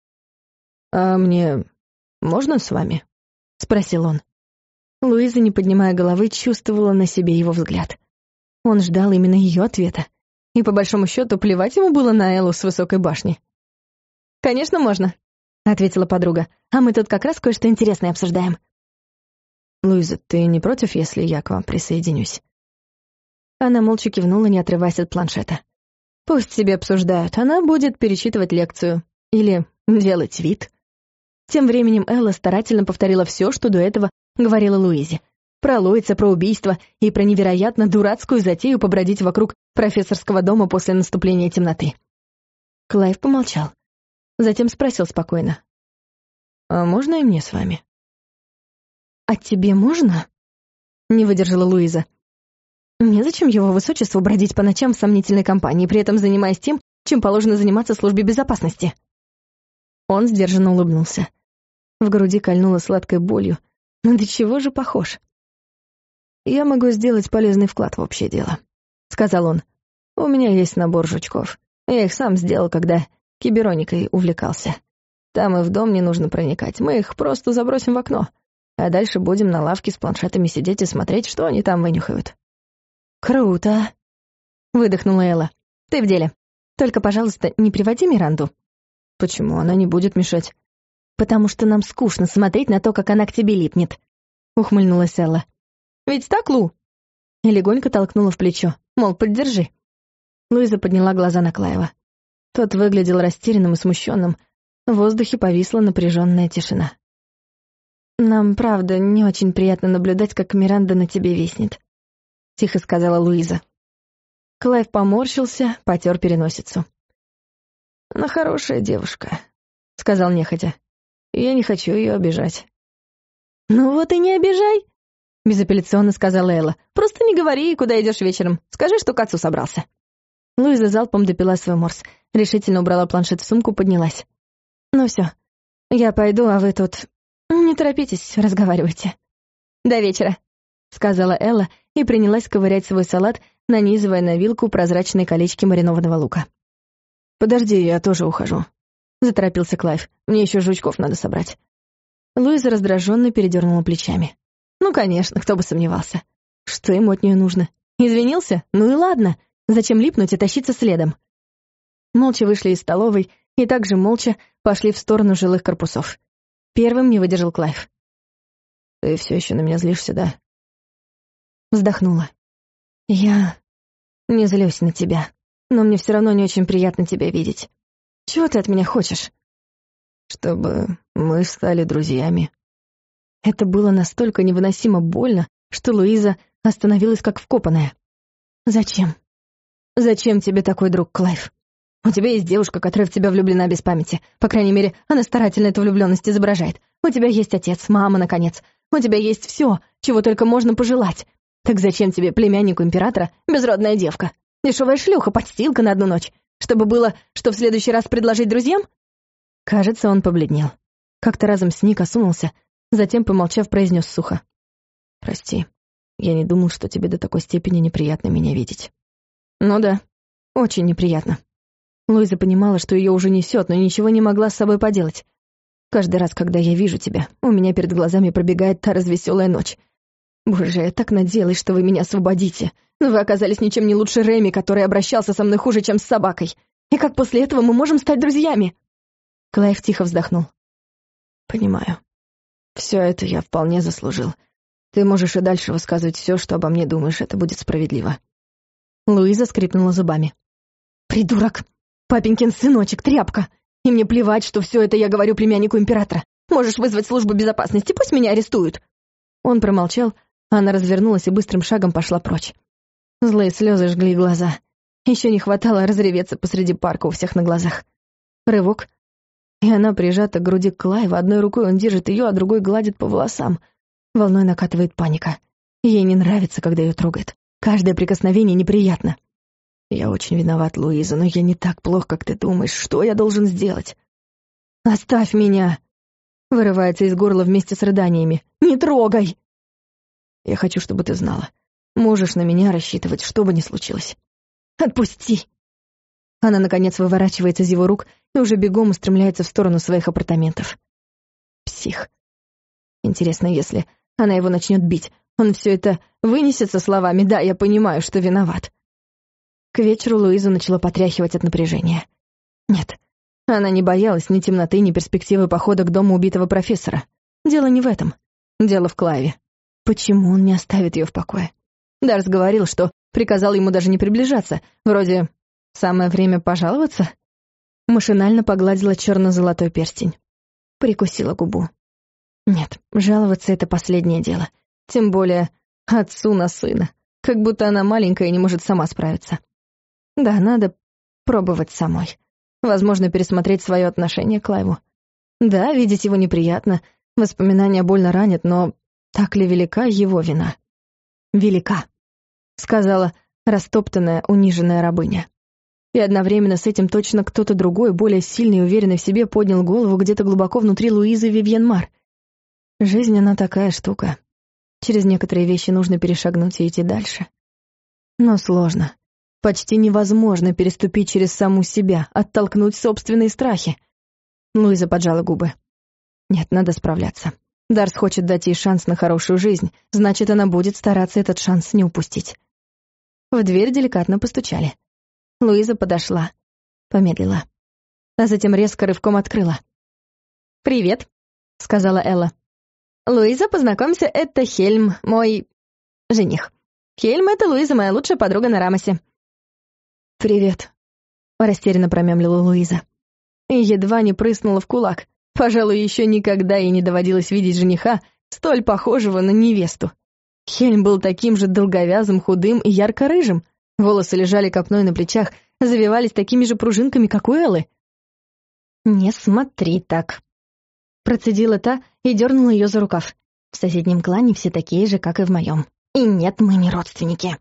«А мне можно с вами?» — спросил он. Луиза, не поднимая головы, чувствовала на себе его взгляд. Он ждал именно ее ответа. И по большому счету плевать ему было на Эллу с высокой башни. «Конечно, можно», — ответила подруга. «А мы тут как раз кое-что интересное обсуждаем». «Луиза, ты не против, если я к вам присоединюсь?» Она молча кивнула, не отрываясь от планшета. Пусть себе обсуждают, она будет перечитывать лекцию. Или делать вид. Тем временем Элла старательно повторила все, что до этого говорила Луизе. Про Ллойдса, про убийство и про невероятно дурацкую затею побродить вокруг профессорского дома после наступления темноты. Клайв помолчал. Затем спросил спокойно. «А можно и мне с вами?» «А тебе можно?» — не выдержала Луиза. «Незачем его высочеству бродить по ночам в сомнительной компании, при этом занимаясь тем, чем положено заниматься службе безопасности». Он сдержанно улыбнулся. В груди кольнуло сладкой болью. Но до чего же похож? «Я могу сделать полезный вклад в общее дело», — сказал он. «У меня есть набор жучков. Я их сам сделал, когда кибероникой увлекался. Там и в дом не нужно проникать, мы их просто забросим в окно, а дальше будем на лавке с планшетами сидеть и смотреть, что они там вынюхают». «Круто!» — выдохнула Элла. «Ты в деле. Только, пожалуйста, не приводи Миранду». «Почему? Она не будет мешать». «Потому что нам скучно смотреть на то, как она к тебе липнет», — ухмыльнулась Элла. «Ведь так, Лу?» И легонько толкнула в плечо, мол, поддержи. Луиза подняла глаза на Клайва. Тот выглядел растерянным и смущенным. В воздухе повисла напряженная тишина. «Нам, правда, не очень приятно наблюдать, как Миранда на тебе виснет», — тихо сказала Луиза. Клайв поморщился, потер переносицу. «Она хорошая девушка», — сказал нехотя. «Я не хочу ее обижать». «Ну вот и не обижай», — безапелляционно сказала Элла. «Просто не говори, куда идешь вечером. Скажи, что к отцу собрался». Луиза залпом допила свой морс, решительно убрала планшет в сумку, поднялась. «Ну все, я пойду, а вы тут не торопитесь, разговаривайте». «До вечера», — сказала Элла и принялась ковырять свой салат, нанизывая на вилку прозрачные колечки маринованного лука. «Подожди, я тоже ухожу», — заторопился Клайв. «Мне еще жучков надо собрать». Луиза раздраженно передернула плечами. «Ну, конечно, кто бы сомневался. Что ему от нее нужно? Извинился? Ну и ладно. Зачем липнуть и тащиться следом?» Молча вышли из столовой и также молча пошли в сторону жилых корпусов. Первым не выдержал Клайв. «Ты все еще на меня злишься, да?» Вздохнула. «Я не злюсь на тебя, но мне все равно не очень приятно тебя видеть. Чего ты от меня хочешь?» «Чтобы мы стали друзьями». Это было настолько невыносимо больно, что Луиза остановилась как вкопанная. «Зачем? Зачем тебе такой друг, Клайв? У тебя есть девушка, которая в тебя влюблена без памяти. По крайней мере, она старательно эту влюбленность изображает. У тебя есть отец, мама, наконец. У тебя есть все, чего только можно пожелать. Так зачем тебе, племяннику императора, безродная девка? Дешевая шлюха, подстилка на одну ночь. Чтобы было, что в следующий раз предложить друзьям?» Кажется, он побледнел. Как-то разом сник, осунулся, затем, помолчав, произнес сухо. «Прости, я не думал, что тебе до такой степени неприятно меня видеть». «Ну да, очень неприятно». Луиза понимала, что ее уже несет, но ничего не могла с собой поделать. «Каждый раз, когда я вижу тебя, у меня перед глазами пробегает та развеселая ночь. Боже, я так надеялась, что вы меня освободите, но вы оказались ничем не лучше Реми, который обращался со мной хуже, чем с собакой. И как после этого мы можем стать друзьями?» Клайв тихо вздохнул. «Понимаю. Все это я вполне заслужил. Ты можешь и дальше высказывать все, что обо мне думаешь, это будет справедливо». Луиза скрипнула зубами. «Придурок! Папенькин сыночек, тряпка! И мне плевать, что все это я говорю племяннику императора. Можешь вызвать службу безопасности, пусть меня арестуют!» Он промолчал, а она развернулась и быстрым шагом пошла прочь. Злые слезы жгли глаза. Еще не хватало разреветься посреди парка у всех на глазах. Рывок, и она прижата к груди Клайва, одной рукой он держит ее, а другой гладит по волосам. Волной накатывает паника. Ей не нравится, когда ее трогает. Каждое прикосновение неприятно. «Я очень виноват, Луиза, но я не так плох, как ты думаешь. Что я должен сделать?» «Оставь меня!» Вырывается из горла вместе с рыданиями. «Не трогай!» «Я хочу, чтобы ты знала. Можешь на меня рассчитывать, что бы ни случилось». «Отпусти!» Она, наконец, выворачивается из его рук и уже бегом устремляется в сторону своих апартаментов. Псих. Интересно, если она его начнет бить, он все это вынесет со словами «Да, я понимаю, что виноват». К вечеру Луизу начало потряхивать от напряжения. Нет, она не боялась ни темноты, ни перспективы похода к дому убитого профессора. Дело не в этом. Дело в Клайве. Почему он не оставит ее в покое? Дарс говорил, что приказал ему даже не приближаться. Вроде «самое время пожаловаться». Машинально погладила черно-золотой перстень. Прикусила губу. Нет, жаловаться — это последнее дело. Тем более отцу на сына. Как будто она маленькая и не может сама справиться. Да, надо пробовать самой. Возможно, пересмотреть свое отношение к Клайву. Да, видеть его неприятно, воспоминания больно ранят, но так ли велика его вина? «Велика», — сказала растоптанная, униженная рабыня. И одновременно с этим точно кто-то другой, более сильный и уверенный в себе, поднял голову где-то глубоко внутри Луизы Вивьен Мар. Жизнь, она такая штука. Через некоторые вещи нужно перешагнуть и идти дальше. Но сложно. Почти невозможно переступить через саму себя, оттолкнуть собственные страхи. Луиза поджала губы. Нет, надо справляться. Дарс хочет дать ей шанс на хорошую жизнь, значит, она будет стараться этот шанс не упустить. В дверь деликатно постучали. Луиза подошла, помедлила, а затем резко рывком открыла. «Привет», — сказала Элла. «Луиза, познакомься, это Хельм, мой жених. Хельм — это Луиза, моя лучшая подруга на Рамосе». «Привет», — растерянно промямлила Луиза. И едва не прыснула в кулак. Пожалуй, еще никогда ей не доводилось видеть жениха, столь похожего на невесту. Хельм был таким же долговязым, худым и ярко-рыжим. Волосы лежали копной на плечах, завивались такими же пружинками, как у Эллы. «Не смотри так», — процедила та и дернула ее за рукав. «В соседнем клане все такие же, как и в моем. И нет, мы не родственники».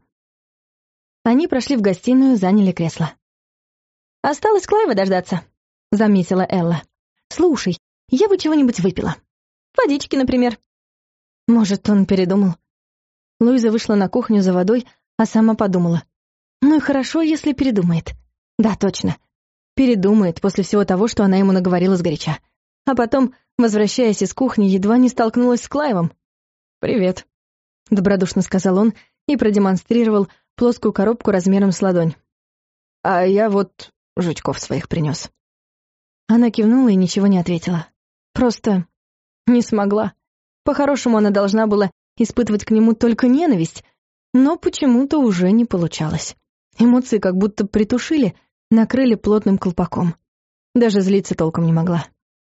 Они прошли в гостиную, заняли кресло. «Осталось Клайва дождаться», — заметила Элла. «Слушай, я бы чего-нибудь выпила. Водички, например». Может, он передумал. Луиза вышла на кухню за водой, а сама подумала. Ну и хорошо, если передумает. Да, точно. Передумает после всего того, что она ему наговорила сгоряча. А потом, возвращаясь из кухни, едва не столкнулась с Клайвом. «Привет», — добродушно сказал он и продемонстрировал плоскую коробку размером с ладонь. «А я вот жучков своих принес». Она кивнула и ничего не ответила. Просто не смогла. По-хорошему, она должна была испытывать к нему только ненависть, но почему-то уже не получалось. Эмоции как будто притушили, накрыли плотным колпаком. Даже злиться толком не могла.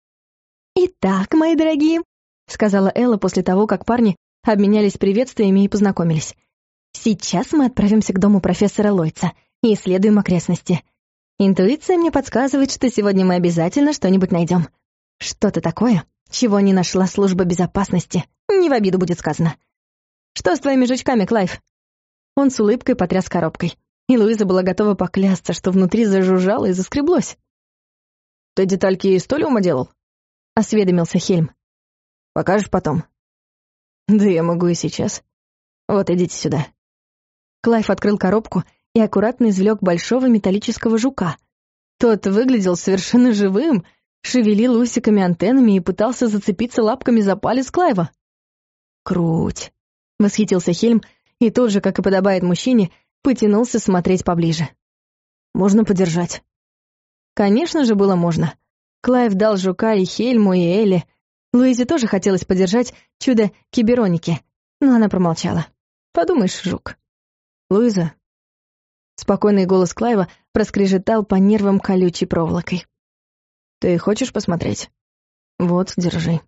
«Итак, мои дорогие», — сказала Элла после того, как парни обменялись приветствиями и познакомились. «Сейчас мы отправимся к дому профессора Лойца и исследуем окрестности. Интуиция мне подсказывает, что сегодня мы обязательно что-нибудь найдем. Что-то такое, чего не нашла служба безопасности, не в обиду будет сказано. Что с твоими жучками, Клайв?» Он с улыбкой потряс коробкой, и Луиза была готова поклясться, что внутри зажужжало и заскреблось. «Ты детальки из толиума делал?» — осведомился Хельм. «Покажешь потом?» «Да я могу и сейчас. Вот, идите сюда». Клайв открыл коробку и аккуратно извлек большого металлического жука. Тот выглядел совершенно живым, шевелил усиками-антеннами и пытался зацепиться лапками за палец Клайва. «Круть!» — восхитился Хельм, и тот же, как и подобает мужчине, потянулся смотреть поближе. «Можно подержать?» Конечно же, было можно. Клайв дал жука и Хельму, и Элле. Луизе тоже хотелось подержать чудо кибероники, но она промолчала. Подумаешь, жук. «Луиза...» Спокойный голос Клайва проскрежетал по нервам колючей проволокой. «Ты хочешь посмотреть? Вот, держи».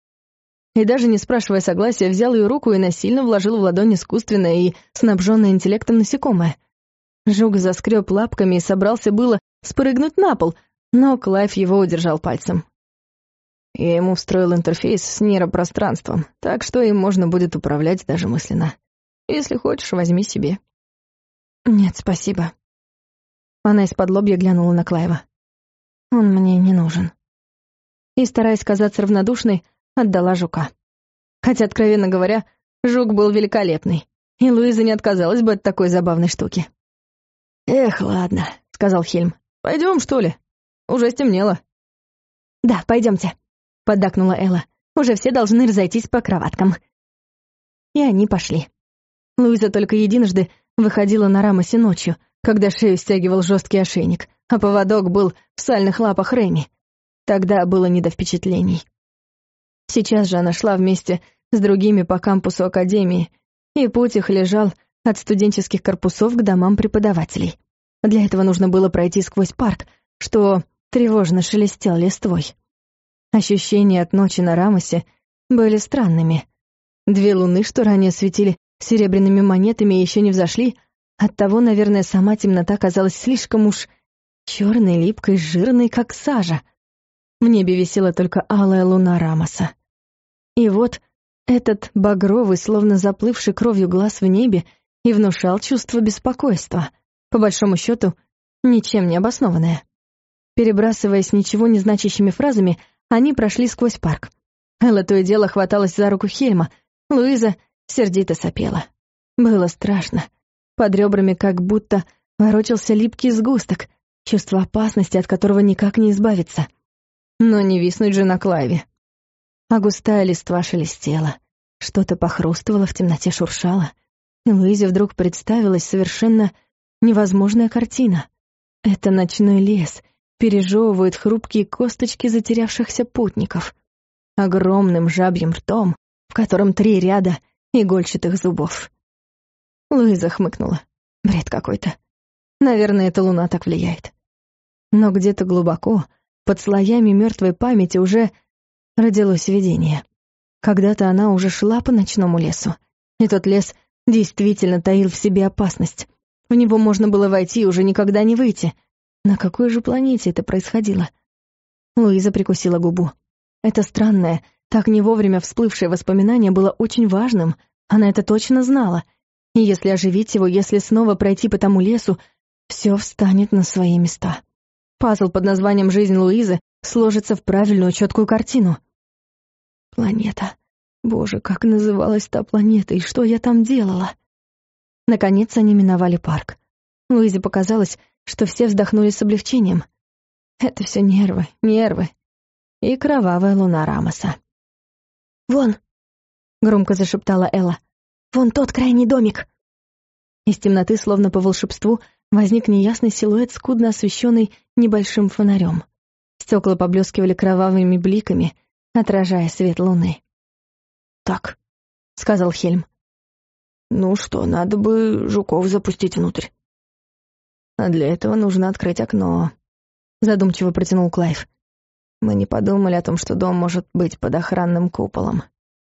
И даже не спрашивая согласия, взял ее руку и насильно вложил в ладонь искусственное и снабженное интеллектом насекомое. Жук заскреб лапками и собрался было спрыгнуть на пол, но Клайв его удержал пальцем. Я ему встроил интерфейс с нейропространством, так что им можно будет управлять даже мысленно. Если хочешь, возьми себе. Нет, спасибо. Она из-под-лобья глянула на Клайва. Он мне не нужен. И, стараясь казаться равнодушной, отдала жука. Хотя, откровенно говоря, жук был великолепный, и Луиза не отказалась бы от такой забавной штуки. «Эх, ладно», — сказал Хельм. «Пойдем, что ли? Уже стемнело». «Да, пойдемте», — поддакнула Элла. «Уже все должны разойтись по кроваткам». И они пошли. Луиза только единожды выходила на Рамосе ночью, когда шею стягивал жесткий ошейник, а поводок был в сальных лапах Реми. Тогда было не до впечатлений. Сейчас же она шла вместе с другими по кампусу академии, и путь их лежал от студенческих корпусов к домам преподавателей. Для этого нужно было пройти сквозь парк, что тревожно шелестел листвой. Ощущения от ночи на Рамосе были странными. 2 луны, что ранее светили серебряными монетами, еще не взошли, оттого, наверное, сама темнота казалась слишком уж черной, липкой, жирной, как сажа. В небе висела только алая луна Рамоса. И вот этот багровый, словно заплывший кровью глаз в небе, и внушал чувство беспокойства, по большому счету, ничем не обоснованное. Перебрасываясь ничего не значащими фразами, они прошли сквозь парк. Элла то и дело хваталась за руку Хельма, Луиза сердито сопела. Было страшно. Под ребрами как будто ворочался липкий сгусток, чувство опасности, от которого никак не избавиться. Но не виснуть же на Клайве. А густая листва шелестела, что-то похрустывало, в темноте шуршало. И Луизе вдруг представилась совершенно невозможная картина. Это ночной лес пережевывают хрупкие косточки затерявшихся путников. Огромным жабьим ртом, в котором 3 ряда игольчатых зубов. Луиза хмыкнула. Бред какой-то. Наверное, эта луна так влияет. Но где-то глубоко, под слоями мертвой памяти, уже родилось видение. Когда-то она уже шла по ночному лесу, и тот лес действительно таил в себе опасность. В него можно было войти и уже никогда не выйти. На какой же планете это происходило? Луиза прикусила губу. Это странное, так не вовремя всплывшее воспоминание было очень важным, она это точно знала. И если оживить его, если снова пройти по тому лесу, все встанет на свои места. Пазл под названием «Жизнь Луизы» сложится в правильную, четкую картину. Планета. Боже, как называлась та планета, и что я там делала? Наконец они миновали парк. Луизе показалось, что все вздохнули с облегчением. Это все нервы, нервы. И кровавая луна Рамоса. «Вон!» — громко зашептала Элла. «Вон тот крайний домик!» Из темноты, словно по волшебству, возник неясный силуэт, скудно освещенный небольшим фонарем. Стекла поблескивали кровавыми бликами, отражая свет луны. «Так», — сказал Хельм. «Ну что, надо бы жуков запустить внутрь». «А для этого нужно открыть окно», — задумчиво протянул Клайв. «Мы не подумали о том, что дом может быть под охранным куполом».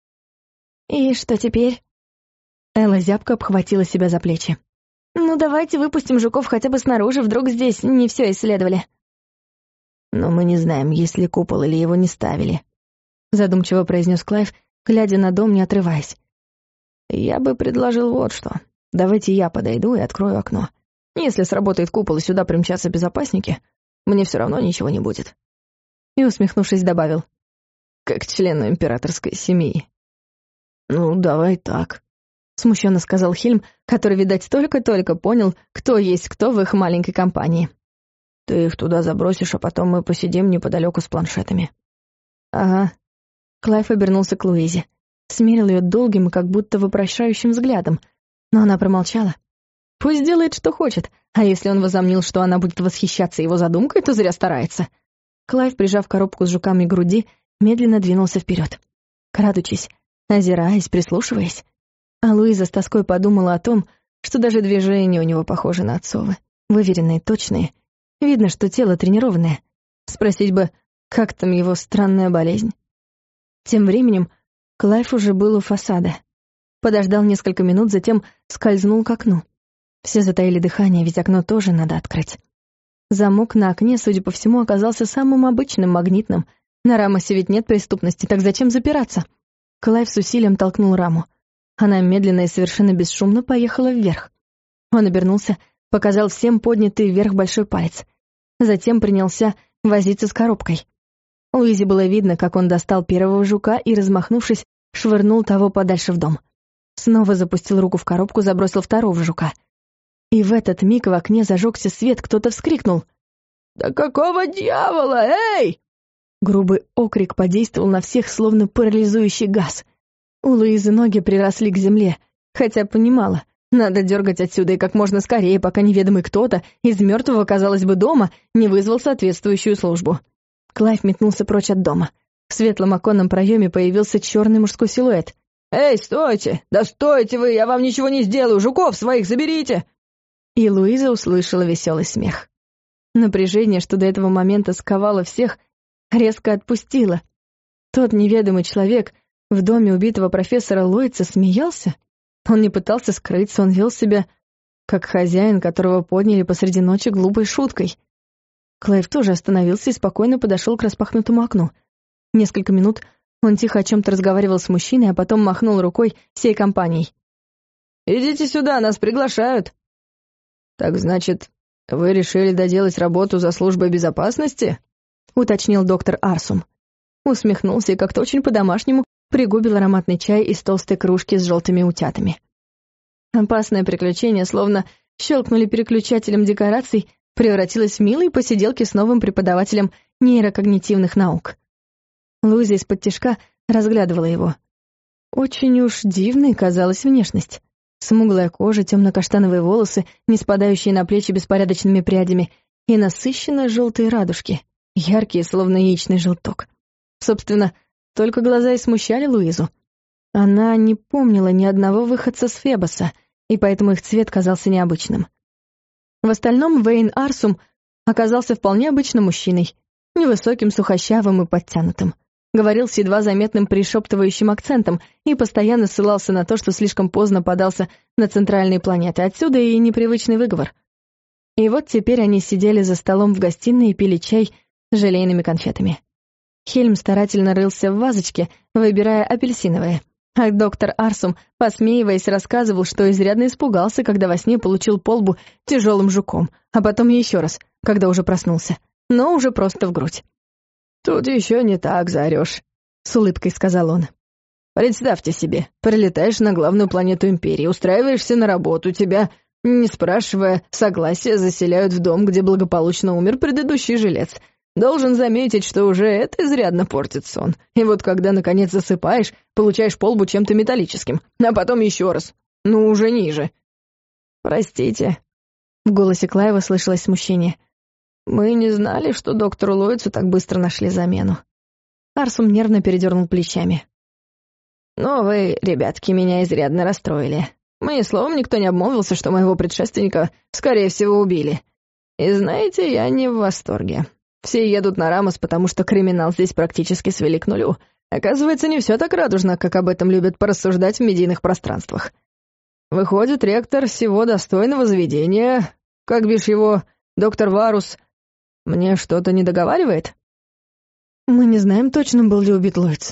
«И что теперь?» Элла зябко обхватила себя за плечи. «Ну, давайте выпустим жуков хотя бы снаружи, вдруг здесь не все исследовали». «Но мы не знаем, есть ли купол или его не ставили», — задумчиво произнес Клайв, глядя на дом, не отрываясь. «Я бы предложил вот что. Давайте я подойду и открою окно. Если сработает купол и сюда примчатся безопасники, мне все равно ничего не будет». И, усмехнувшись, добавил: «Как члену императорской семьи». «Ну, давай так», — смущенно сказал Хельм, который, видать, только-только понял, кто есть кто в их маленькой компании. «Ты их туда забросишь, а потом мы посидим неподалеку с планшетами». «Ага». Клайв обернулся к Луизе, смерил ее долгим и как будто вопрошающим взглядом, но она промолчала. Пусть делает, что хочет, а если он возомнил, что она будет восхищаться его задумкой, то зря старается. Клайв, прижав коробку с жуками к груди, медленно двинулся вперед, крадучись, озираясь, прислушиваясь. А Луиза с тоской подумала о том, что даже движения у него похожи на отцовы, выверенные, точные. Видно, что тело тренированное. Спросить бы, как там его странная болезнь. Тем временем Клайв уже был у фасада. Подождал несколько минут, затем скользнул к окну. Все затаили дыхание, ведь окно тоже надо открыть. Замок на окне, судя по всему, оказался самым обычным, магнитным. На Рамосе ведь нет преступности, так зачем запираться? Клайв с усилием толкнул раму. Она медленно и совершенно бесшумно поехала вверх. Он обернулся, показал всем поднятый вверх большой палец. Затем принялся возиться с коробкой. Луизе было видно, как он достал первого жука и, размахнувшись, швырнул того подальше в дом. Снова запустил руку в коробку, забросил второго жука. И в этот миг в окне зажегся свет, кто-то вскрикнул. «Да какого дьявола, эй!» Грубый окрик подействовал на всех, словно парализующий газ. У Луизы ноги приросли к земле, хотя понимала, надо дергать отсюда и как можно скорее, пока неведомый кто-то из мертвого, казалось бы, дома не вызвал соответствующую службу. Клайв метнулся прочь от дома. В светлом оконном проеме появился черный мужской силуэт. «Эй, стойте! Да стойте вы! Я вам ничего не сделаю! Жуков своих заберите!» И Луиза услышала веселый смех. Напряжение, что до этого момента сковало всех, резко отпустило. Тот неведомый человек в доме убитого профессора Ллойдса смеялся. Он не пытался скрыться, он вел себя как хозяин, которого подняли посреди ночи глупой шуткой. Клайв тоже остановился и спокойно подошел к распахнутому окну. Несколько минут он тихо о чем-то разговаривал с мужчиной, а потом махнул рукой всей компанией. «Идите сюда, нас приглашают». «Так значит, вы решили доделать работу за службой безопасности?» — уточнил доктор Арсум. Усмехнулся и как-то очень по-домашнему пригубил ароматный чай из толстой кружки с желтыми утятами. Опасное приключение, словно щелкнули переключателем декораций, превратилось в милые посиделки с новым преподавателем нейрокогнитивных наук. Луиза из-под тишка разглядывала его. Очень уж дивной казалась внешность. Смуглая кожа, темно-каштановые волосы, не спадающие на плечи беспорядочными прядями, и насыщенно желтые радужки, яркие, словно яичный желток. Собственно, только глаза и смущали Луизу. Она не помнила ни одного выходца с Фебоса, и поэтому их цвет казался необычным. В остальном Вейн Арсум оказался вполне обычным мужчиной, невысоким, сухощавым и подтянутым. Говорил с едва заметным пришептывающим акцентом и постоянно ссылался на то, что слишком поздно подался на центральные планеты, отсюда и непривычный выговор. И вот теперь они сидели за столом в гостиной и пили чай с желейными конфетами. Хельм старательно рылся в вазочке, выбирая апельсиновые, а доктор Арсум, посмеиваясь, рассказывал, что изрядно испугался, когда во сне получил по лбу тяжелым жуком, а потом еще раз, когда уже проснулся, но уже просто в грудь. «Тут еще не так заорешь», — с улыбкой сказал он. «Представьте себе, прилетаешь на главную планету Империи, устраиваешься на работу, тебя, не спрашивая согласия, заселяют в дом, где благополучно умер предыдущий жилец. Должен заметить, что уже это изрядно портит сон. И вот когда, наконец, засыпаешь, получаешь по лбу чем-то металлическим, а потом еще раз. Ну, уже ниже». «Простите», — в голосе Клайва слышалось смущение. «Мы не знали, что доктору Ллойдсу так быстро нашли замену». Арсум нервно передернул плечами. «Но вы, ребятки, меня изрядно расстроили. Мне словом никто не обмолвился, что моего предшественника, скорее всего, убили. И знаете, я не в восторге. Все едут на Рамос, потому что криминал здесь практически свели к нулю. Оказывается, не все так радужно, как об этом любят порассуждать в медийных пространствах. Выходит, ректор всего достойного заведения, как бишь его, доктор Варус, мне что-то не договаривает?» «Мы не знаем точно, был ли убит Ллойдс».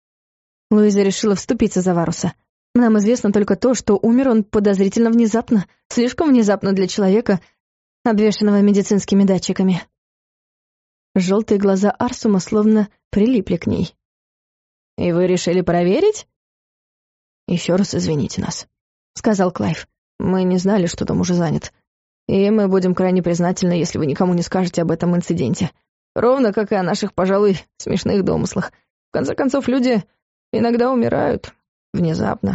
Луиза решила вступиться за Варуса. «Нам известно только то, что умер он подозрительно внезапно, слишком внезапно для человека, обвешанного медицинскими датчиками». Желтые глаза Арсума словно прилипли к ней. «И вы решили проверить?» «Еще раз извините нас», — сказал Клайв. «Мы не знали, что дом уже занят. И мы будем крайне признательны, если вы никому не скажете об этом инциденте. Ровно как и о наших, пожалуй, смешных домыслах. В конце концов, люди иногда умирают внезапно».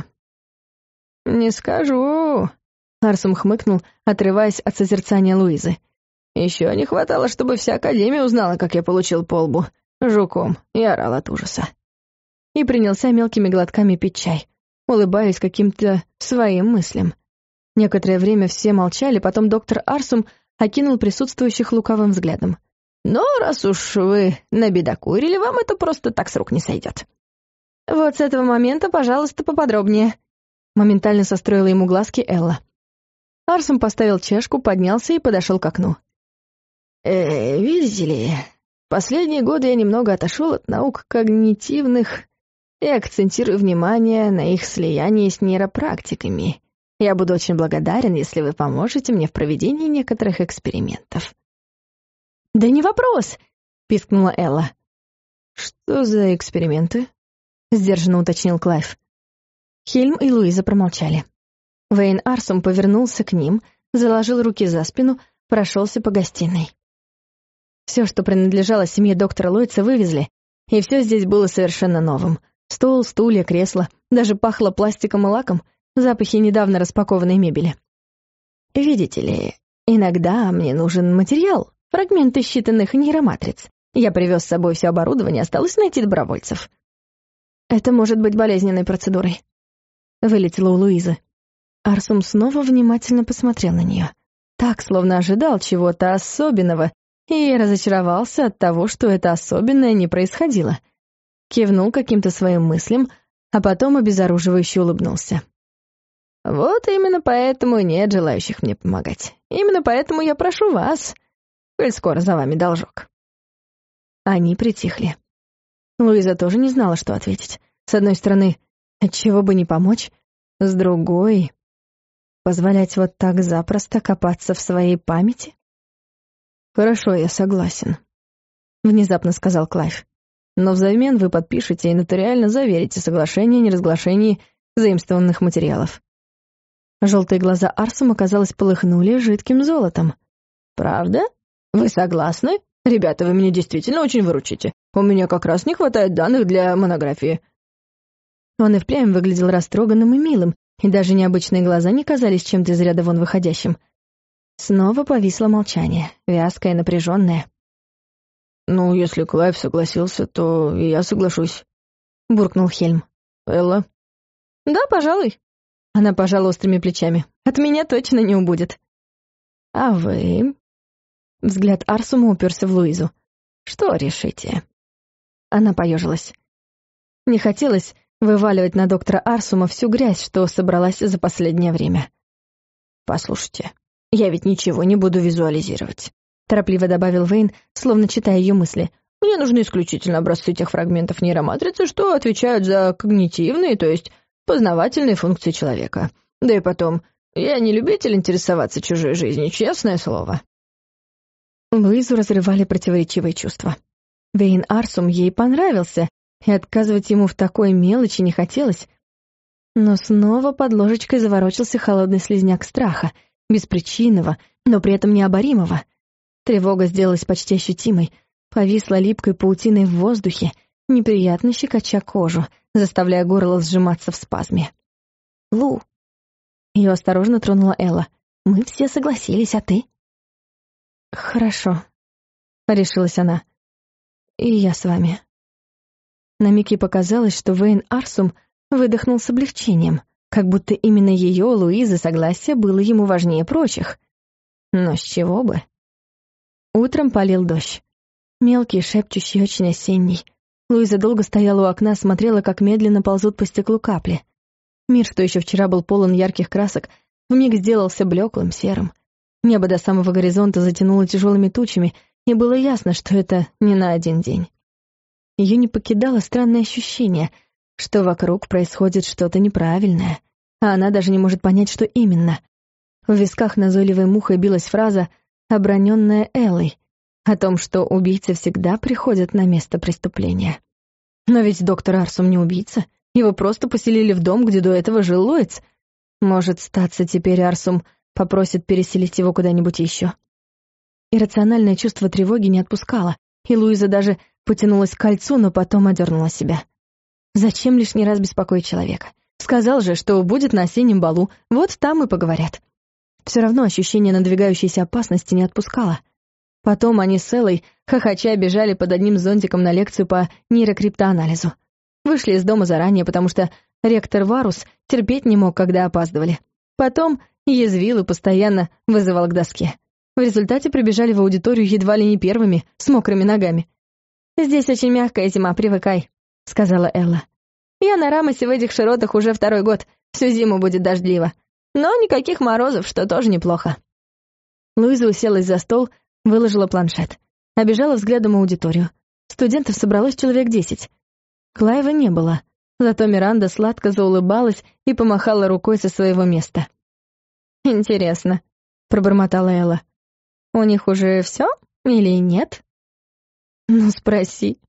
«Не скажу», — Арсум хмыкнул, отрываясь от созерцания Луизы. «Еще не хватало, чтобы вся Академия узнала, как я получил по лбу жуком, и орал от ужаса». И принялся мелкими глотками пить чай, улыбаясь каким-то своим мыслям. Некоторое время все молчали, потом доктор Арсум окинул присутствующих лукавым взглядом. «Но раз уж вы набедокурили, вам это просто так с рук не сойдет». «Вот с этого момента, пожалуйста, поподробнее», — моментально состроила ему глазки Элла. Арсум поставил чашку, поднялся и подошел к окну. «Видите ли, последние годы я немного отошел от наук когнитивных и акцентирую внимание на их слиянии с нейропрактиками. Я буду очень благодарен, если вы поможете мне в проведении некоторых экспериментов». «Да не вопрос», — пискнула Элла. «Что за эксперименты?» — сдержанно уточнил Клайв. Хельм и Луиза промолчали. Вейн Арсум повернулся к ним, заложил руки за спину, прошелся по гостиной. Все, что принадлежало семье доктора Ллойдса, вывезли, и все здесь было совершенно новым. Стол, стулья, кресла, даже пахло пластиком и лаком, запахи недавно распакованной мебели. «Видите ли, иногда мне нужен материал, фрагменты считанных нейроматриц. Я привез с собой все оборудование, осталось найти добровольцев». «Это может быть болезненной процедурой», — вылетела у Луизы. Арсум снова внимательно посмотрел на нее, так, словно ожидал чего-то особенного, и разочаровался от того, что это особенное не происходило. Кивнул каким-то своим мыслям, а потом обезоруживающе улыбнулся. «Вот именно поэтому нет желающих мне помогать. Именно поэтому я прошу вас, коль скоро за вами должок». Они притихли. Луиза тоже не знала, что ответить. С одной стороны, отчего бы не помочь, с другой — позволять вот так запросто копаться в своей памяти? «Хорошо, я согласен», — внезапно сказал Клайв. «Но взамен вы подпишете и нотариально заверите соглашение о неразглашении заимствованных материалов». Желтые глаза Арсума, казалось, полыхнули жидким золотом. «Правда? Вы согласны? Ребята, вы меня действительно очень выручите. У меня как раз не хватает данных для монографии». Он и впрямь выглядел растроганным и милым, и даже необычные глаза не казались чем-то из ряда вон выходящим. Снова повисло молчание, вязкое, напряженное. «Ну, если Клайв согласился, то и я соглашусь», — буркнул Хельм. «Элла?» «Да, пожалуй». Она пожала острыми плечами. «От меня точно не убудет». «А вы?» Взгляд Арсума уперся в Луизу. «Что решите?» Она поежилась. Не хотелось вываливать на доктора Арсума всю грязь, что собралась за последнее время. «Послушайте, я ведь ничего не буду визуализировать», — торопливо добавил Вейн, словно читая ее мысли. «Мне нужны исключительно образцы тех фрагментов нейроматрицы, что отвечают за когнитивные, то есть познавательные функции человека. Да и потом, я не любитель интересоваться чужой жизнью, честное слово». Луизу разрывали противоречивые чувства. Вейн Арсум ей понравился, и отказывать ему в такой мелочи не хотелось. Но снова под ложечкой заворочился холодный слизняк страха, беспричинного, но при этом необоримого. Тревога сделалась почти ощутимой, повисла липкой паутиной в воздухе, неприятно щекоча кожу, заставляя горло сжиматься в спазме. «Лу!» Ее осторожно тронула Элла. «Мы все согласились, а ты?» «Хорошо», — решилась она. «И я с вами». На миг ей показалось, что Вейн Арсум выдохнул с облегчением, как будто именно ее, Луизы, согласие было ему важнее прочих. Но с чего бы? Утром полил дождь. Мелкий, шепчущий, очень осенний. Луиза долго стояла у окна, смотрела, как медленно ползут по стеклу капли. Мир, что еще вчера был полон ярких красок, вмиг сделался блеклым, серым. Небо до самого горизонта затянуло тяжелыми тучами, и было ясно, что это не на один день. Ее не покидало странное ощущение, что вокруг происходит что-то неправильное, а она даже не может понять, что именно. В висках назойливой мухой билась фраза, оброненная Эллой, о том, что убийцы всегда приходят на место преступления. Но ведь доктор Арсум не убийца, его просто поселили в дом, где до этого жил Ллойдс. Может, статься теперь Арсум попросит переселить его куда-нибудь еще. Иррациональное чувство тревоги не отпускало, и Луиза даже потянулась к кольцу, но потом одернула себя. Зачем лишний раз беспокоить человека? Сказал же, что будет на осеннем балу, вот там и поговорят. Все равно ощущение надвигающейся опасности не отпускало. Потом они с Эллой, хохоча, бежали под одним зонтиком на лекцию по нейрокриптоанализу. Вышли из дома заранее, потому что ректор Варус терпеть не мог, когда опаздывали. Потом язвил и постоянно вызывал к доске. В результате прибежали в аудиторию едва ли не первыми, с мокрыми ногами. «Здесь очень мягкая зима, привыкай», — сказала Элла. «Я на Рамосе в этих широтах уже 2-й год, всю зиму будет дождливо. Но никаких морозов, что тоже неплохо». Луиза уселась за стол, выложила планшет. Обежала взглядом аудиторию. Студентов собралось человек 10. Клайва не было, зато Миранда сладко заулыбалась и помахала рукой со своего места. «Интересно», — пробормотала Элла. «У них уже все или нет?» «Ну, спроси», —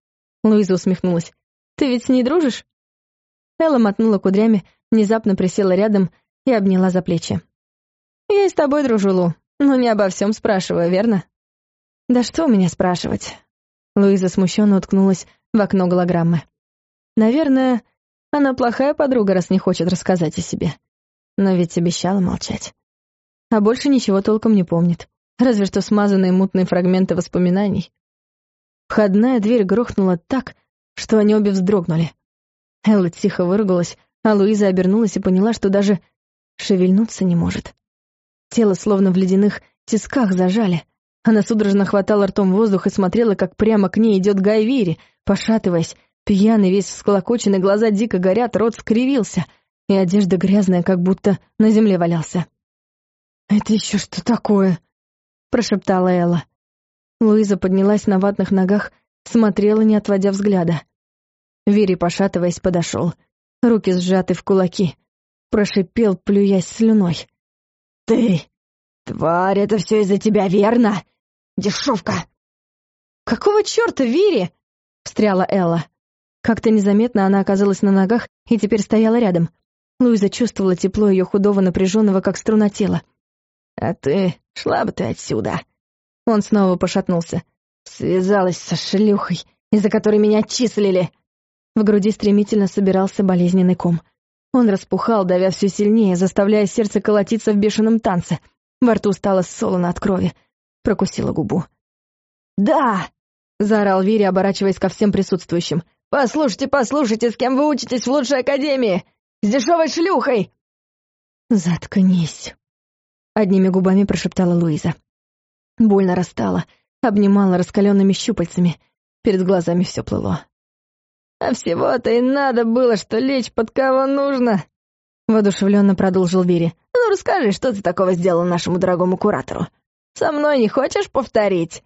Луиза усмехнулась. «Ты ведь с ней дружишь?» Элла мотнула кудрями, внезапно присела рядом и обняла за плечи. «Я и с тобой дружу, Лу, но не обо всем спрашиваю, верно?» «Да что у меня спрашивать?» Луиза смущенно уткнулась в окно голограммы. «Наверное, она плохая подруга, раз не хочет рассказать о себе. Но ведь обещала молчать. А больше ничего толком не помнит, разве что смазанные мутные фрагменты воспоминаний». Входная дверь грохнула так, что они обе вздрогнули. Элла тихо выругалась, а Луиза обернулась и поняла, что даже шевельнуться не может. Тело словно в ледяных тисках зажали. Она судорожно хватала ртом воздух и смотрела, как прямо к ней идет Гай Вири, пошатываясь, пьяный, весь всклокоченный, глаза дико горят, рот скривился, и одежда грязная, как будто на земле валялся. «Это еще что такое?» — прошептала Элла. Луиза поднялась на ватных ногах, смотрела, не отводя взгляда. Вири, пошатываясь, подошел. Руки сжаты в кулаки. Прошипел, плюясь слюной. «Ты, тварь, это все из-за тебя, верно? Дешевка!» «Какого черта, Вири?» — встряла Элла. Как-то незаметно она оказалась на ногах и теперь стояла рядом. Луиза чувствовала тепло ее худого, напряженного, как струна тела. «А ты, шла бы ты отсюда!» Он снова пошатнулся. «Связалась со шлюхой, из-за которой меня отчислили!» В груди стремительно собирался болезненный ком. Он распухал, давя все сильнее, заставляя сердце колотиться в бешеном танце. Во рту стало солоно от крови. Прокусила губу. «Да!» — заорал Вири, оборачиваясь ко всем присутствующим. «Послушайте, послушайте, с кем вы учитесь в лучшей академии! С дешевой шлюхой!» «Заткнись!» — одними губами прошептала Луиза. Боль нарастала, обнимала раскаленными щупальцами. Перед глазами все плыло. «А всего-то и надо было, что лечь под кого нужно!» — воодушевленно продолжил Вири. «Ну расскажи, что ты такого сделал нашему дорогому куратору? Со мной не хочешь повторить?»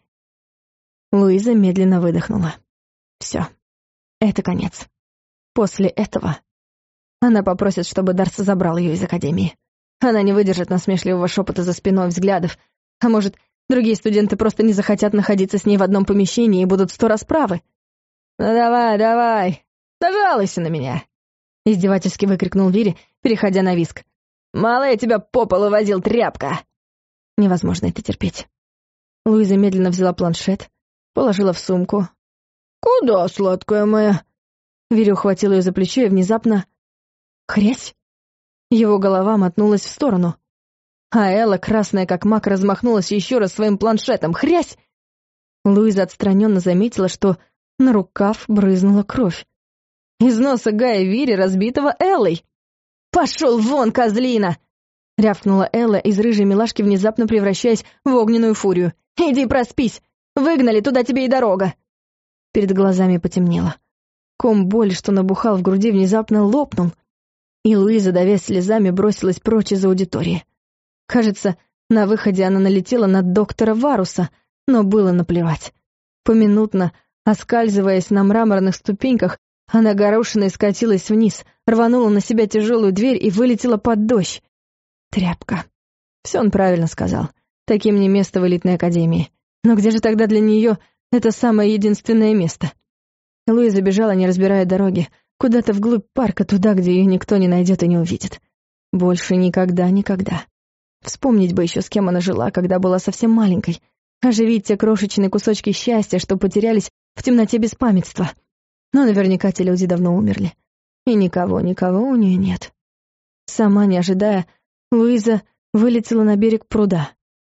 Луиза медленно выдохнула. Все, это конец. После этого она попросит, чтобы Дарс забрал ее из академии. Она не выдержит насмешливого шепота за спиной, взглядов. А может, другие студенты просто не захотят находиться с ней в одном помещении и будут 100 раз правы? «Ну давай, давай, нажалуйся на меня!» — издевательски выкрикнул Вири, переходя на визг. «Мало я тебя по полу возил, тряпка!» Невозможно это терпеть. Луиза медленно взяла планшет, положила в сумку. «Куда, сладкая моя?» Вири ухватил ее за плечо и внезапно... Хрясь! Его голова мотнулась в сторону. А Элла, красная как мак, размахнулась еще раз своим планшетом. Хрясь! Луиза отстраненно заметила, что на рукав брызнула кровь. Из носа Гая Вири, разбитого Эллой. «Пошел вон, козлина!» — рявкнула Элла, из рыжей милашки внезапно превращаясь в огненную фурию. «Иди проспись! Выгнали, туда тебе и дорога!» Перед глазами потемнело. Ком боли, что набухал в груди, внезапно лопнул, и Луиза, давясь слезами, бросилась прочь из аудитории. Кажется, на выходе она налетела на доктора Варуса, но было наплевать. Поминутно, оскальзываясь на мраморных ступеньках, она горошиной скатилась вниз, рванула на себя тяжелую дверь и вылетела под дождь. Тряпка. Все он правильно сказал. Таким не место в элитной академии. Но где же тогда для нее это самое единственное место? Луиза бежала, не разбирая дороги, куда-то вглубь парка, туда, где ее никто не найдет и не увидит. Больше никогда. Вспомнить бы еще, с кем она жила, когда была совсем маленькой. Оживить те крошечные кусочки счастья, что потерялись в темноте беспамятства. Но наверняка те люди давно умерли. И никого у нее нет. Сама не ожидая, Луиза вылетела на берег пруда.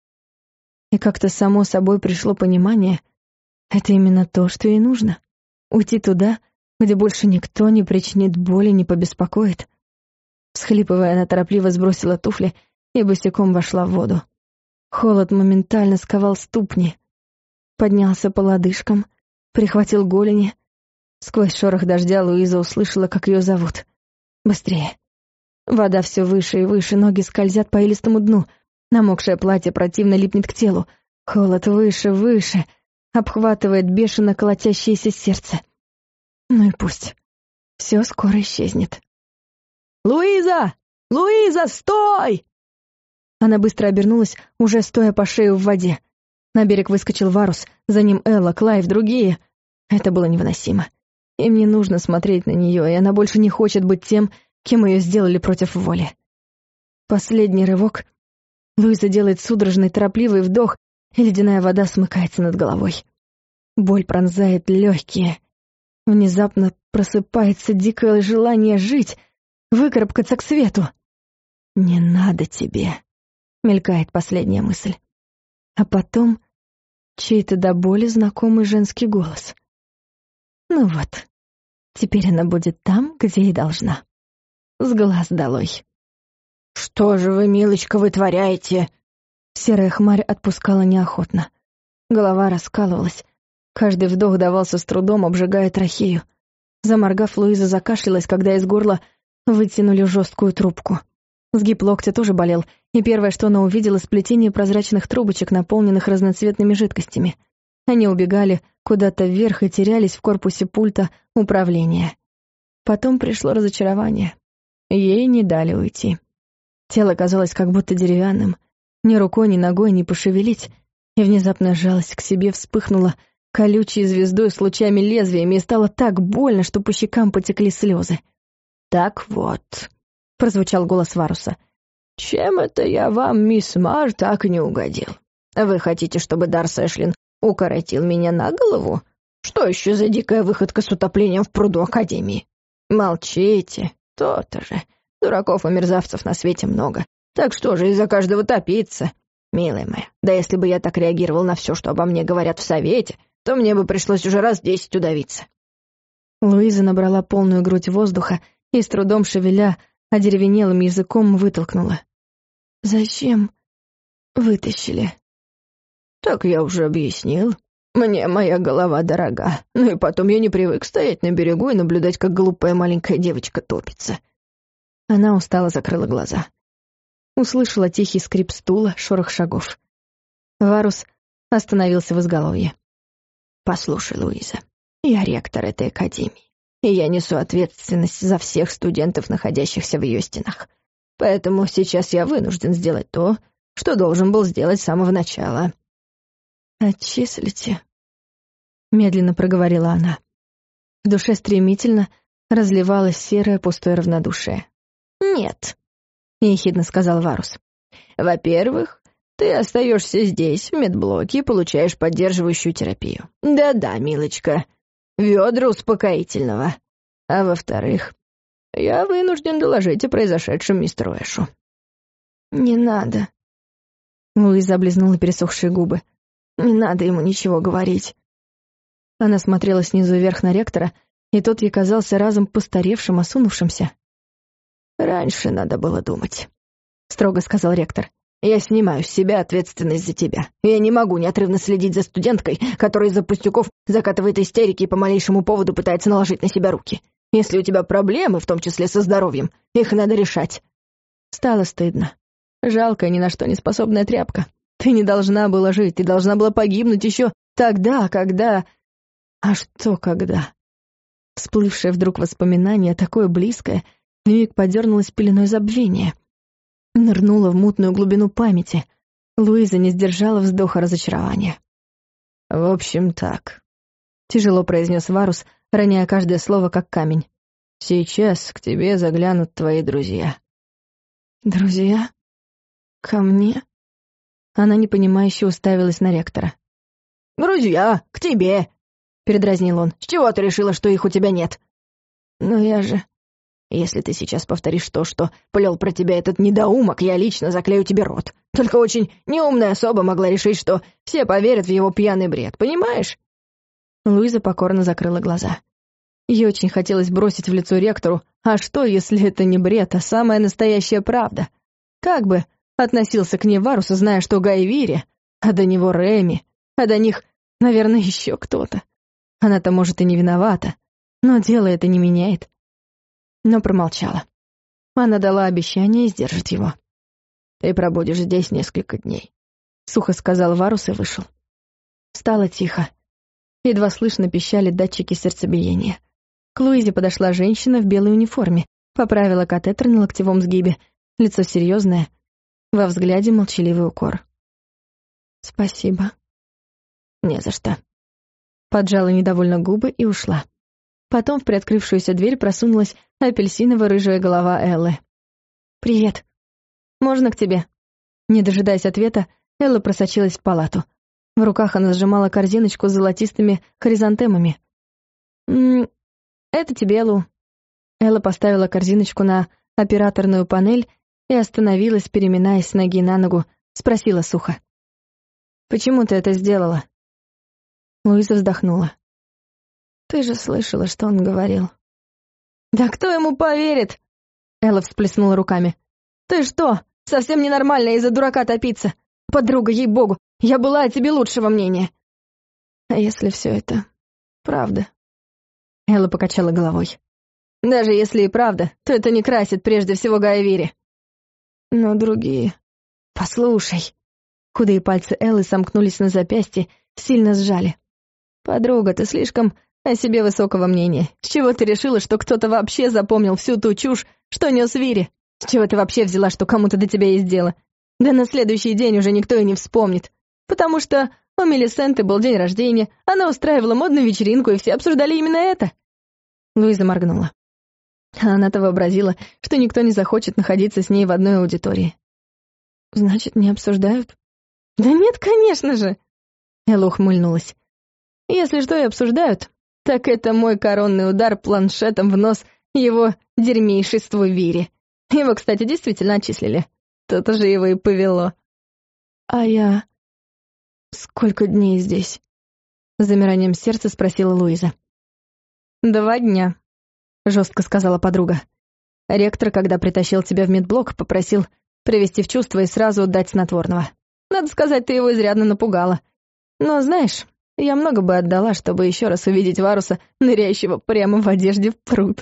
И как-то само собой пришло понимание, это именно то, что ей нужно. Уйти туда, где больше никто не причинит боли, не побеспокоит. Всхлипывая, она торопливо сбросила туфли и босиком вошла в воду. Холод моментально сковал ступни. Поднялся по лодыжкам, прихватил голени. Сквозь шорох дождя Луиза услышала, как ее зовут. Быстрее. Вода все выше и выше, ноги скользят по илистому дну. Намокшее платье противно липнет к телу. Холод выше, обхватывает бешено колотящееся сердце. Ну и пусть. Все скоро исчезнет. «Луиза! Луиза, стой!» Она быстро обернулась, уже стоя по шею в воде. На берег выскочил Варус, за ним Элла, Клайв, другие. Это было невыносимо. Им не нужно смотреть на нее, и она больше не хочет быть тем, кем ее сделали против воли. Последний рывок. Луиза делает судорожный, торопливый вдох, и ледяная вода смыкается над головой. Боль пронзает легкие. Внезапно просыпается дикое желание жить, выкарабкаться к свету. «Не надо тебе», — мелькает последняя мысль. А потом чей-то до боли знакомый женский голос. Ну вот, теперь она будет там, где и должна. С глаз долой. «Что же вы, милочка, вытворяете?» Серая хмарь отпускала неохотно. Голова раскалывалась. Каждый вдох давался с трудом, обжигая трахею. Заморгав, Луиза закашлялась, когда из горла вытянули жесткую трубку. Сгиб локтя тоже болел, и первое, что она увидела, сплетение прозрачных трубочек, наполненных разноцветными жидкостями. Они убегали куда-то вверх и терялись в корпусе пульта управления. Потом пришло разочарование. Ей не дали уйти. Тело казалось как будто деревянным. Ни рукой, ни ногой не пошевелить. И внезапно жалость к себе вспыхнула колючей звездой с лучами-лезвиями, и стало так больно, что по щекам потекли слезы. «Так вот», — прозвучал голос Варуса. «Чем это я вам, мисс Мар, так и не угодил? Вы хотите, чтобы Дарс Эшлин укоротил меня на голову? Что еще за дикая выходка с утоплением в пруду Академии? Молчите, то-то же. Дураков и мерзавцев на свете много. Так что же из-за каждого топиться? Милая моя, да если бы я так реагировал на все, что обо мне говорят в совете, то мне бы пришлось уже раз 10 удавиться». Луиза набрала полную грудь воздуха и, с трудом шевеля, одеревенелым языком вытолкнула. «Зачем вытащили?» «Так я уже объяснил. Мне моя голова дорога. Ну и потом я не привык стоять на берегу и наблюдать, как глупая маленькая девочка топится». Она устало закрыла глаза. Услышала тихий скрип стула, шорох шагов. Варус остановился в изголовье. «Послушай, Луиза, я ректор этой академии, и я несу ответственность за всех студентов, находящихся в ее стенах. Поэтому сейчас я вынужден сделать то, что должен был сделать с самого начала». «Отчислите», — медленно проговорила она. В душе стремительно разливалось серое пустое равнодушие. «Нет», — ехидно сказал Варус. «Во-первых, ты остаешься здесь, в медблоке, и получаешь поддерживающую терапию. Да-да, милочка, ведра успокоительного. А во-вторых, я вынужден доложить о произошедшем мистеру Эшу». «Не надо». Луиза облизнула пересохшие губы. «Не надо ему ничего говорить». Она смотрела снизу вверх на ректора, и тот ей казался разом постаревшим, осунувшимся. «Раньше надо было думать», — строго сказал ректор. «Я снимаю с себя ответственность за тебя. Я не могу неотрывно следить за студенткой, которая из-за пустяков закатывает истерики и по малейшему поводу пытается наложить на себя руки. Если у тебя проблемы, в том числе со здоровьем, их надо решать». Стало стыдно. Жалкая, ни на что не способная тряпка. Ты не должна была жить, ты должна была погибнуть еще тогда, когда... А что когда? Всплывшее вдруг воспоминание, такое близкое, вмиг подернулось пеленой забвения. Нырнула в мутную глубину памяти. Луиза не сдержала вздоха разочарования. «В общем, так», — тяжело произнес Варус, роняя каждое слово как камень. «Сейчас к тебе заглянут твои друзья». «Друзья? Ко мне?» Она непонимающе уставилась на ректора. «Друзья, к тебе!» — передразнил он. «С чего ты решила, что их у тебя нет?» «Но я же...» «Если ты сейчас повторишь то, что плел про тебя этот недоумок, я лично заклею тебе рот. Только очень неумная особа могла решить, что все поверят в его пьяный бред, понимаешь?» Луиза покорно закрыла глаза. Ей очень хотелось бросить в лицо ректору: а что, если это не бред, а самая настоящая правда? Как бы относился к ней Варус, зная, что Гайвири, а до него Реми, а до них, наверное, еще кто-то. Она-то, может, и не виновата, но дело это не меняет. Но промолчала. Она дала обещание сдержать его. «Ты пробудешь здесь несколько дней», — сухо сказал Варус и вышел. Стало тихо. Едва слышно пищали датчики сердцебиения. К Луизе подошла женщина в белой униформе, поправила катетер на локтевом сгибе, лицо серьезное, во взгляде молчаливый укор. «Спасибо». «Не за что». Поджала недовольно губы и ушла. Потом в приоткрывшуюся дверь просунулась апельсиново-рыжая голова Эллы. «Привет. Можно к тебе?» Не дожидаясь ответа, Элла просочилась в палату. В руках она сжимала корзиночку с золотистыми хризантемами. «Это тебе, Лу». Элла поставила корзиночку на операторную панель и остановилась, переминаясь с ноги на ногу, спросила сухо. «Почему ты это сделала?» Луиза вздохнула. «Ты же слышала, что он говорил». «Да кто ему поверит?» Элла всплеснула руками. «Ты что, совсем ненормальная из-за дурака топиться? Подруга, ей-богу, я была о тебе лучшего мнения». «А если все это правда?» Элла покачала головой. «Даже если и правда, то это не красит прежде всего Гая Вири». «Но другие...» «Послушай». Худые пальцы Эллы сомкнулись на запястье, сильно сжали. «Подруга, ты слишком о себе высокого мнения. С чего ты решила, что кто-то вообще запомнил всю ту чушь, что нес Вири? С чего ты вообще взяла, что кому-то до тебя есть дело? Да на следующий день уже никто и не вспомнит. Потому что у Мелисенты был день рождения, она устраивала модную вечеринку, и все обсуждали именно это». Луиза моргнула. Она-то вообразила, что никто не захочет находиться с ней в одной аудитории. «Значит, не обсуждают?» «Да нет, конечно же!» Элла ухмыльнулась. «Если что и обсуждают, так это мой коронный удар планшетом в нос его дерьмейшеству Вири. Его, кстати, действительно отчислили. То-то же его и повело». «А я... сколько дней здесь?» С замиранием сердца спросила Луиза. 2 дня», — жестко сказала подруга. «Ректор, когда притащил тебя в медблок, попросил привести в чувство и сразу дать снотворного. Надо сказать, ты его изрядно напугала. Но, знаешь, я много бы отдала, чтобы еще раз увидеть Варуса, ныряющего прямо в одежде в пруд».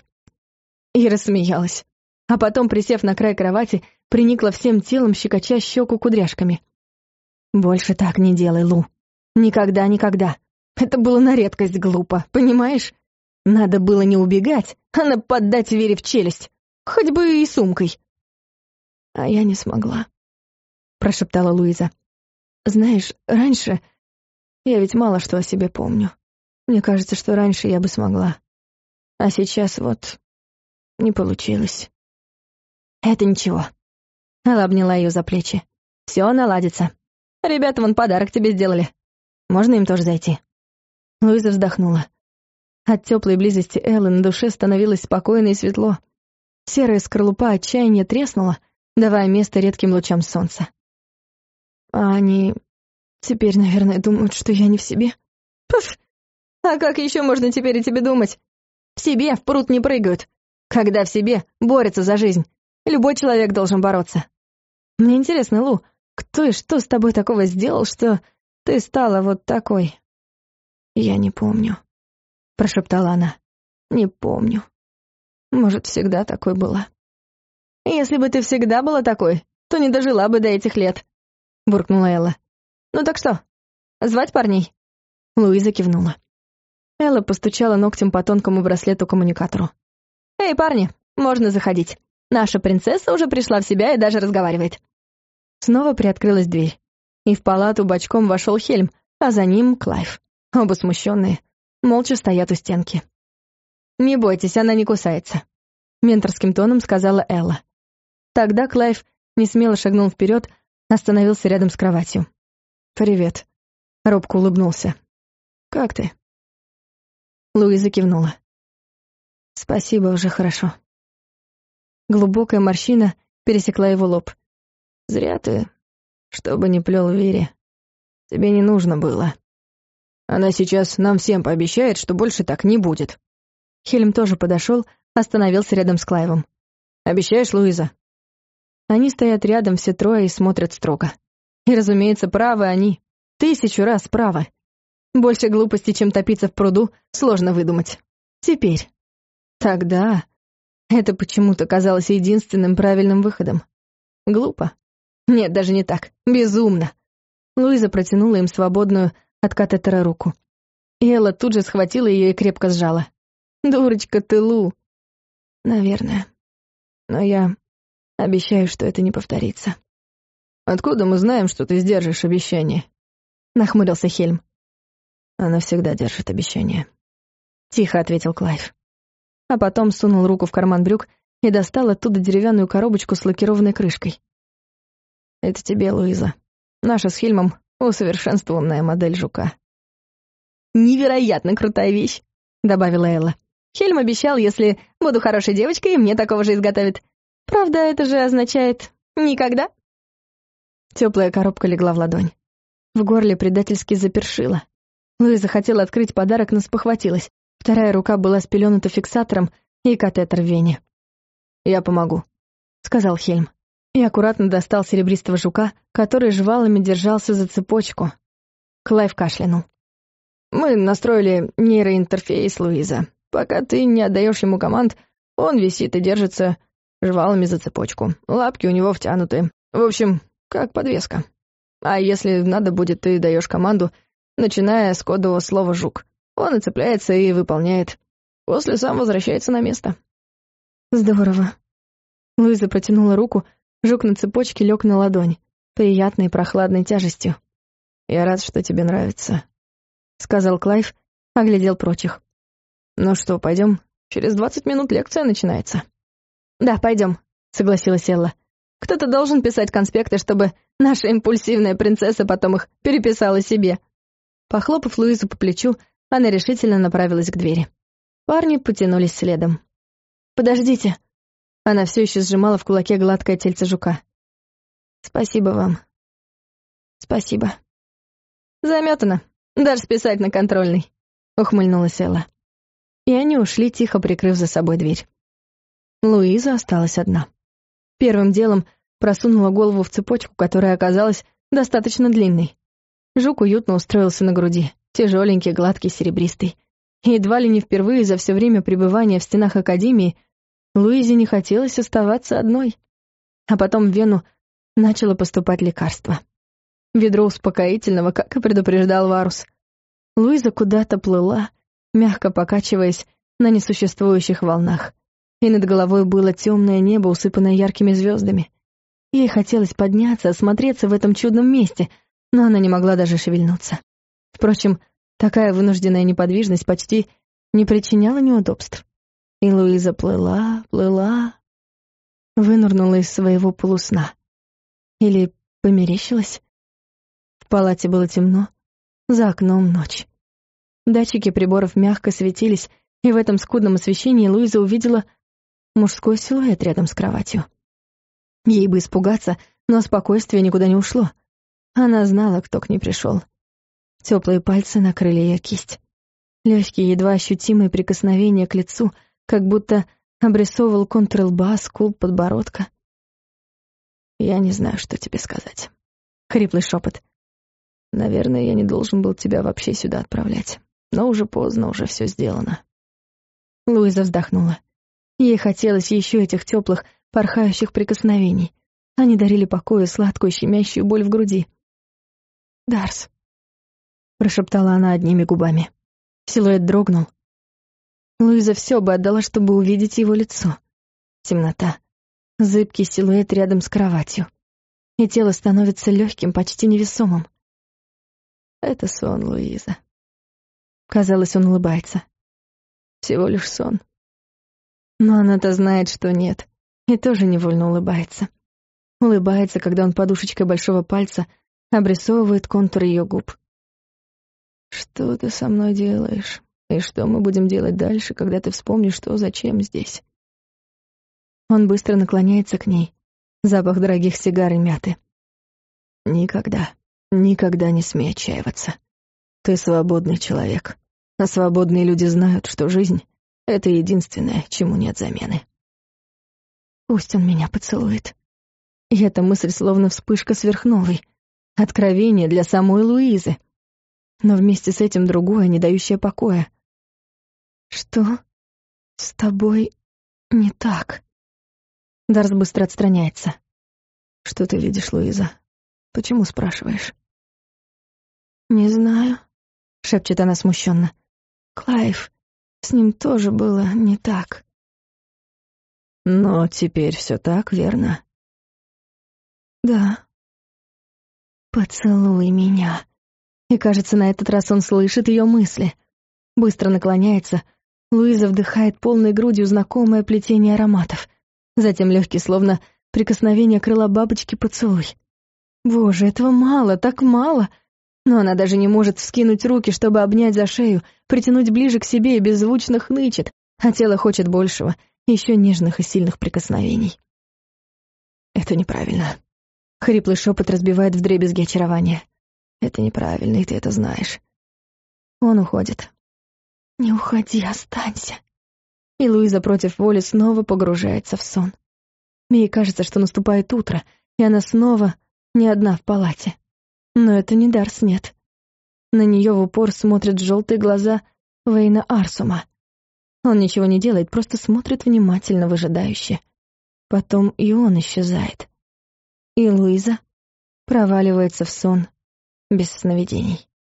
И рассмеялась. А потом, присев на край кровати, приникла всем телом, щекоча щеку кудряшками. «Больше так не делай, Лу. Никогда. Это было на редкость глупо, понимаешь? Надо было не убегать, а нападать Вере в челюсть. Хоть бы и сумкой». «А я не смогла», — прошептала Луиза. «Знаешь, раньше... Я ведь мало что о себе помню. Мне кажется, что раньше я бы смогла. А сейчас вот... не получилось». «Это ничего». Она обняла ее за плечи. «Все наладится. Ребята вон подарок тебе сделали. Можно им тоже зайти?» Луиза вздохнула. От теплой близости Эллы на душе становилось спокойно и светло. Серая скорлупа отчаяния треснула, давая место редким лучам солнца. «А они теперь, наверное, думают, что я не в себе?» «Пф! А как еще можно теперь о тебе думать? В себе в пруд не прыгают. Когда в себе, борются за жизнь. Любой человек должен бороться. Мне интересно, Лу, кто и что с тобой такого сделал, что ты стала вот такой?» «Я не помню», — прошептала она. «Не помню. Может, всегда такой была». «Если бы ты всегда была такой, то не дожила бы до этих лет», — буркнула Элла. «Ну так что, звать парней?» Луиза кивнула. Элла постучала ногтем по тонкому браслету-коммуникатору. «Эй, парни, можно заходить. Наша принцесса уже пришла в себя и даже разговаривает». Снова приоткрылась дверь, и в палату бочком вошел Хельм, а за ним Клайв. Оба смущенные, молча стоят у стенки. «Не бойтесь, она не кусается», — менторским тоном сказала Элла. Тогда Клайв несмело шагнул вперед, остановился рядом с кроватью. «Привет», — робко улыбнулся. «Как ты?» Луиза кивнула. «Спасибо, уже хорошо». Глубокая морщина пересекла его лоб. «Зря ты, чтобы не плел Вере. Тебе не нужно было. Она сейчас нам всем пообещает, что больше так не будет». Хельм тоже подошел, остановился рядом с Клайвом. «Обещаешь, Луиза?» Они стоят рядом все трое и смотрят строго. И, разумеется, правы они. 1000 раз правы. Больше глупости, чем топиться в пруду, сложно выдумать. Теперь. Тогда это почему-то казалось единственным правильным выходом. Глупо. Нет, даже не так. Безумно. Луиза протянула им свободную от катетера руку. И Элла тут же схватила ее и крепко сжала. «Дурочка ты, Лу!» «Наверное. Но я обещаю, что это не повторится». «Откуда мы знаем, что ты сдержишь обещание?» — нахмурился Хельм. «Она всегда держит обещания», — тихо ответил Клайв. а потом сунул руку в карман брюк и достал оттуда деревянную коробочку с лакированной крышкой. «Это тебе, Луиза. Наша с Хельмом усовершенствованная модель жука». «Невероятно крутая вещь», — добавила Элла. «Хельм обещал, если буду хорошей девочкой, мне такого же изготовит. Правда, это же означает «никогда». Теплая коробка легла в ладонь. В горле предательски запершило. Луиза хотела открыть подарок, но спохватилась. Вторая рука была спеленута фиксатором и катетер в вене. «Я помогу», — сказал Хельм. И аккуратно достал серебристого жука, который жвалами держался за цепочку. Клайв кашлянул. «Мы настроили нейроинтерфейс, Луиза. Пока ты не отдаешь ему команд, он висит и держится жвалами за цепочку. Лапки у него втянуты. В общем, как подвеска. А если надо будет, ты даешь команду, начиная с кодового слова «жук». Он и цепляется, и выполняет. После сам возвращается на место». «Здорово». Луиза протянула руку, жук на цепочке лег на ладонь, приятной прохладной тяжестью. «Я рад, что тебе нравится», — сказал Клайв, оглядел прочих. «Ну что, пойдем? Через 20 минут лекция начинается». «Да, пойдем», — согласилась Элла. «Кто-то должен писать конспекты, чтобы наша импульсивная принцесса потом их переписала себе». Похлопав Луизу по плечу, она решительно направилась к двери. Парни потянулись следом. «Подождите!» Она все еще сжимала в кулаке гладкое тельце жука. «Спасибо вам». «Спасибо». «Заметано. Дашь списать на контрольный», — ухмыльнулась Элла. И они ушли, тихо прикрыв за собой дверь. Луиза осталась одна. Первым делом просунула голову в цепочку, которая оказалась достаточно длинной. Жук уютно устроился на груди, тяжеленький, гладкий, серебристый. И едва ли не впервые за все время пребывания в стенах академии Луизе не хотелось оставаться одной. А потом в вену начало поступать лекарство. Ведро успокоительного, как и предупреждал Варус. Луиза куда-то плыла, мягко покачиваясь на несуществующих волнах. И над головой было темное небо, усыпанное яркими звездами. Ей хотелось подняться, осмотреться в этом чудном месте, но она не могла даже шевельнуться. Впрочем, такая вынужденная неподвижность почти не причиняла неудобств. И Луиза плыла, вынырнула из своего полусна. Или померещилась? В палате было темно, за окном ночь. Датчики приборов мягко светились, и в этом скудном освещении Луиза увидела мужской силуэт рядом с кроватью. Ей бы испугаться, но спокойствие никуда не ушло. Она знала, кто к ней пришел. Теплые пальцы накрыли ее кисть. Легкие, едва ощутимые прикосновения к лицу, как будто обрисовывал контур лба, скул подбородка. «Я не знаю, что тебе сказать». Хриплый шепот. «Наверное, я не должен был тебя вообще сюда отправлять. Но уже поздно, уже все сделано». Луиза вздохнула. Ей хотелось еще этих теплых, порхающих прикосновений. Они дарили покой и сладкую, щемящую боль в груди. «Дарс», — прошептала она одними губами. Силуэт дрогнул. Луиза все бы отдала, чтобы увидеть его лицо. Темнота, зыбкий силуэт рядом с кроватью. И тело становится легким, почти невесомым. «Это сон, Луиза». Казалось, он улыбается. «Всего лишь сон». Но она-то знает, что нет, и тоже невольно улыбается. Улыбается, когда он подушечкой большого пальца обрисовывает контур ее губ. «Что ты со мной делаешь? И что мы будем делать дальше, когда ты вспомнишь, что зачем здесь?» Он быстро наклоняется к ней. Запах дорогих сигар и мяты. «Никогда, никогда не смей отчаиваться. Ты свободный человек, а свободные люди знают, что жизнь — это единственное, чему нет замены». Пусть он меня поцелует. И эта мысль словно вспышка сверхновой. Откровение для самой Луизы. Но вместе с этим другое, не дающее покоя. «Что с тобой не так?» Дарс быстро отстраняется. «Что ты видишь, Луиза? Почему спрашиваешь?» «Не знаю», — шепчет она смущенно. «Клайв, с ним тоже было не так». «Но теперь все так, верно?» «Да». «Поцелуй меня». И кажется, на этот раз он слышит ее мысли. Быстро наклоняется, Луиза вдыхает полной грудью знакомое плетение ароматов. Затем легкий, словно прикосновение крыла бабочки, поцелуй. Боже, этого мало, так мало. Но она даже не может вскинуть руки, чтобы обнять за шею, притянуть ближе к себе и беззвучно хнычет, а тело хочет большего, еще нежных и сильных прикосновений. Это неправильно. Хриплый шепот разбивает вдребезги очарование. Это неправильно, и ты это знаешь. Он уходит. «Не уходи, останься». И Луиза против воли снова погружается в сон. Ей кажется, что наступает утро, и она снова не одна в палате. Но это не Дарс, нет. На нее в упор смотрят желтые глаза Вейна Арсума. Он ничего не делает, просто смотрит внимательно, выжидающе. Потом и он исчезает. И Луиза проваливается в сон без сновидений.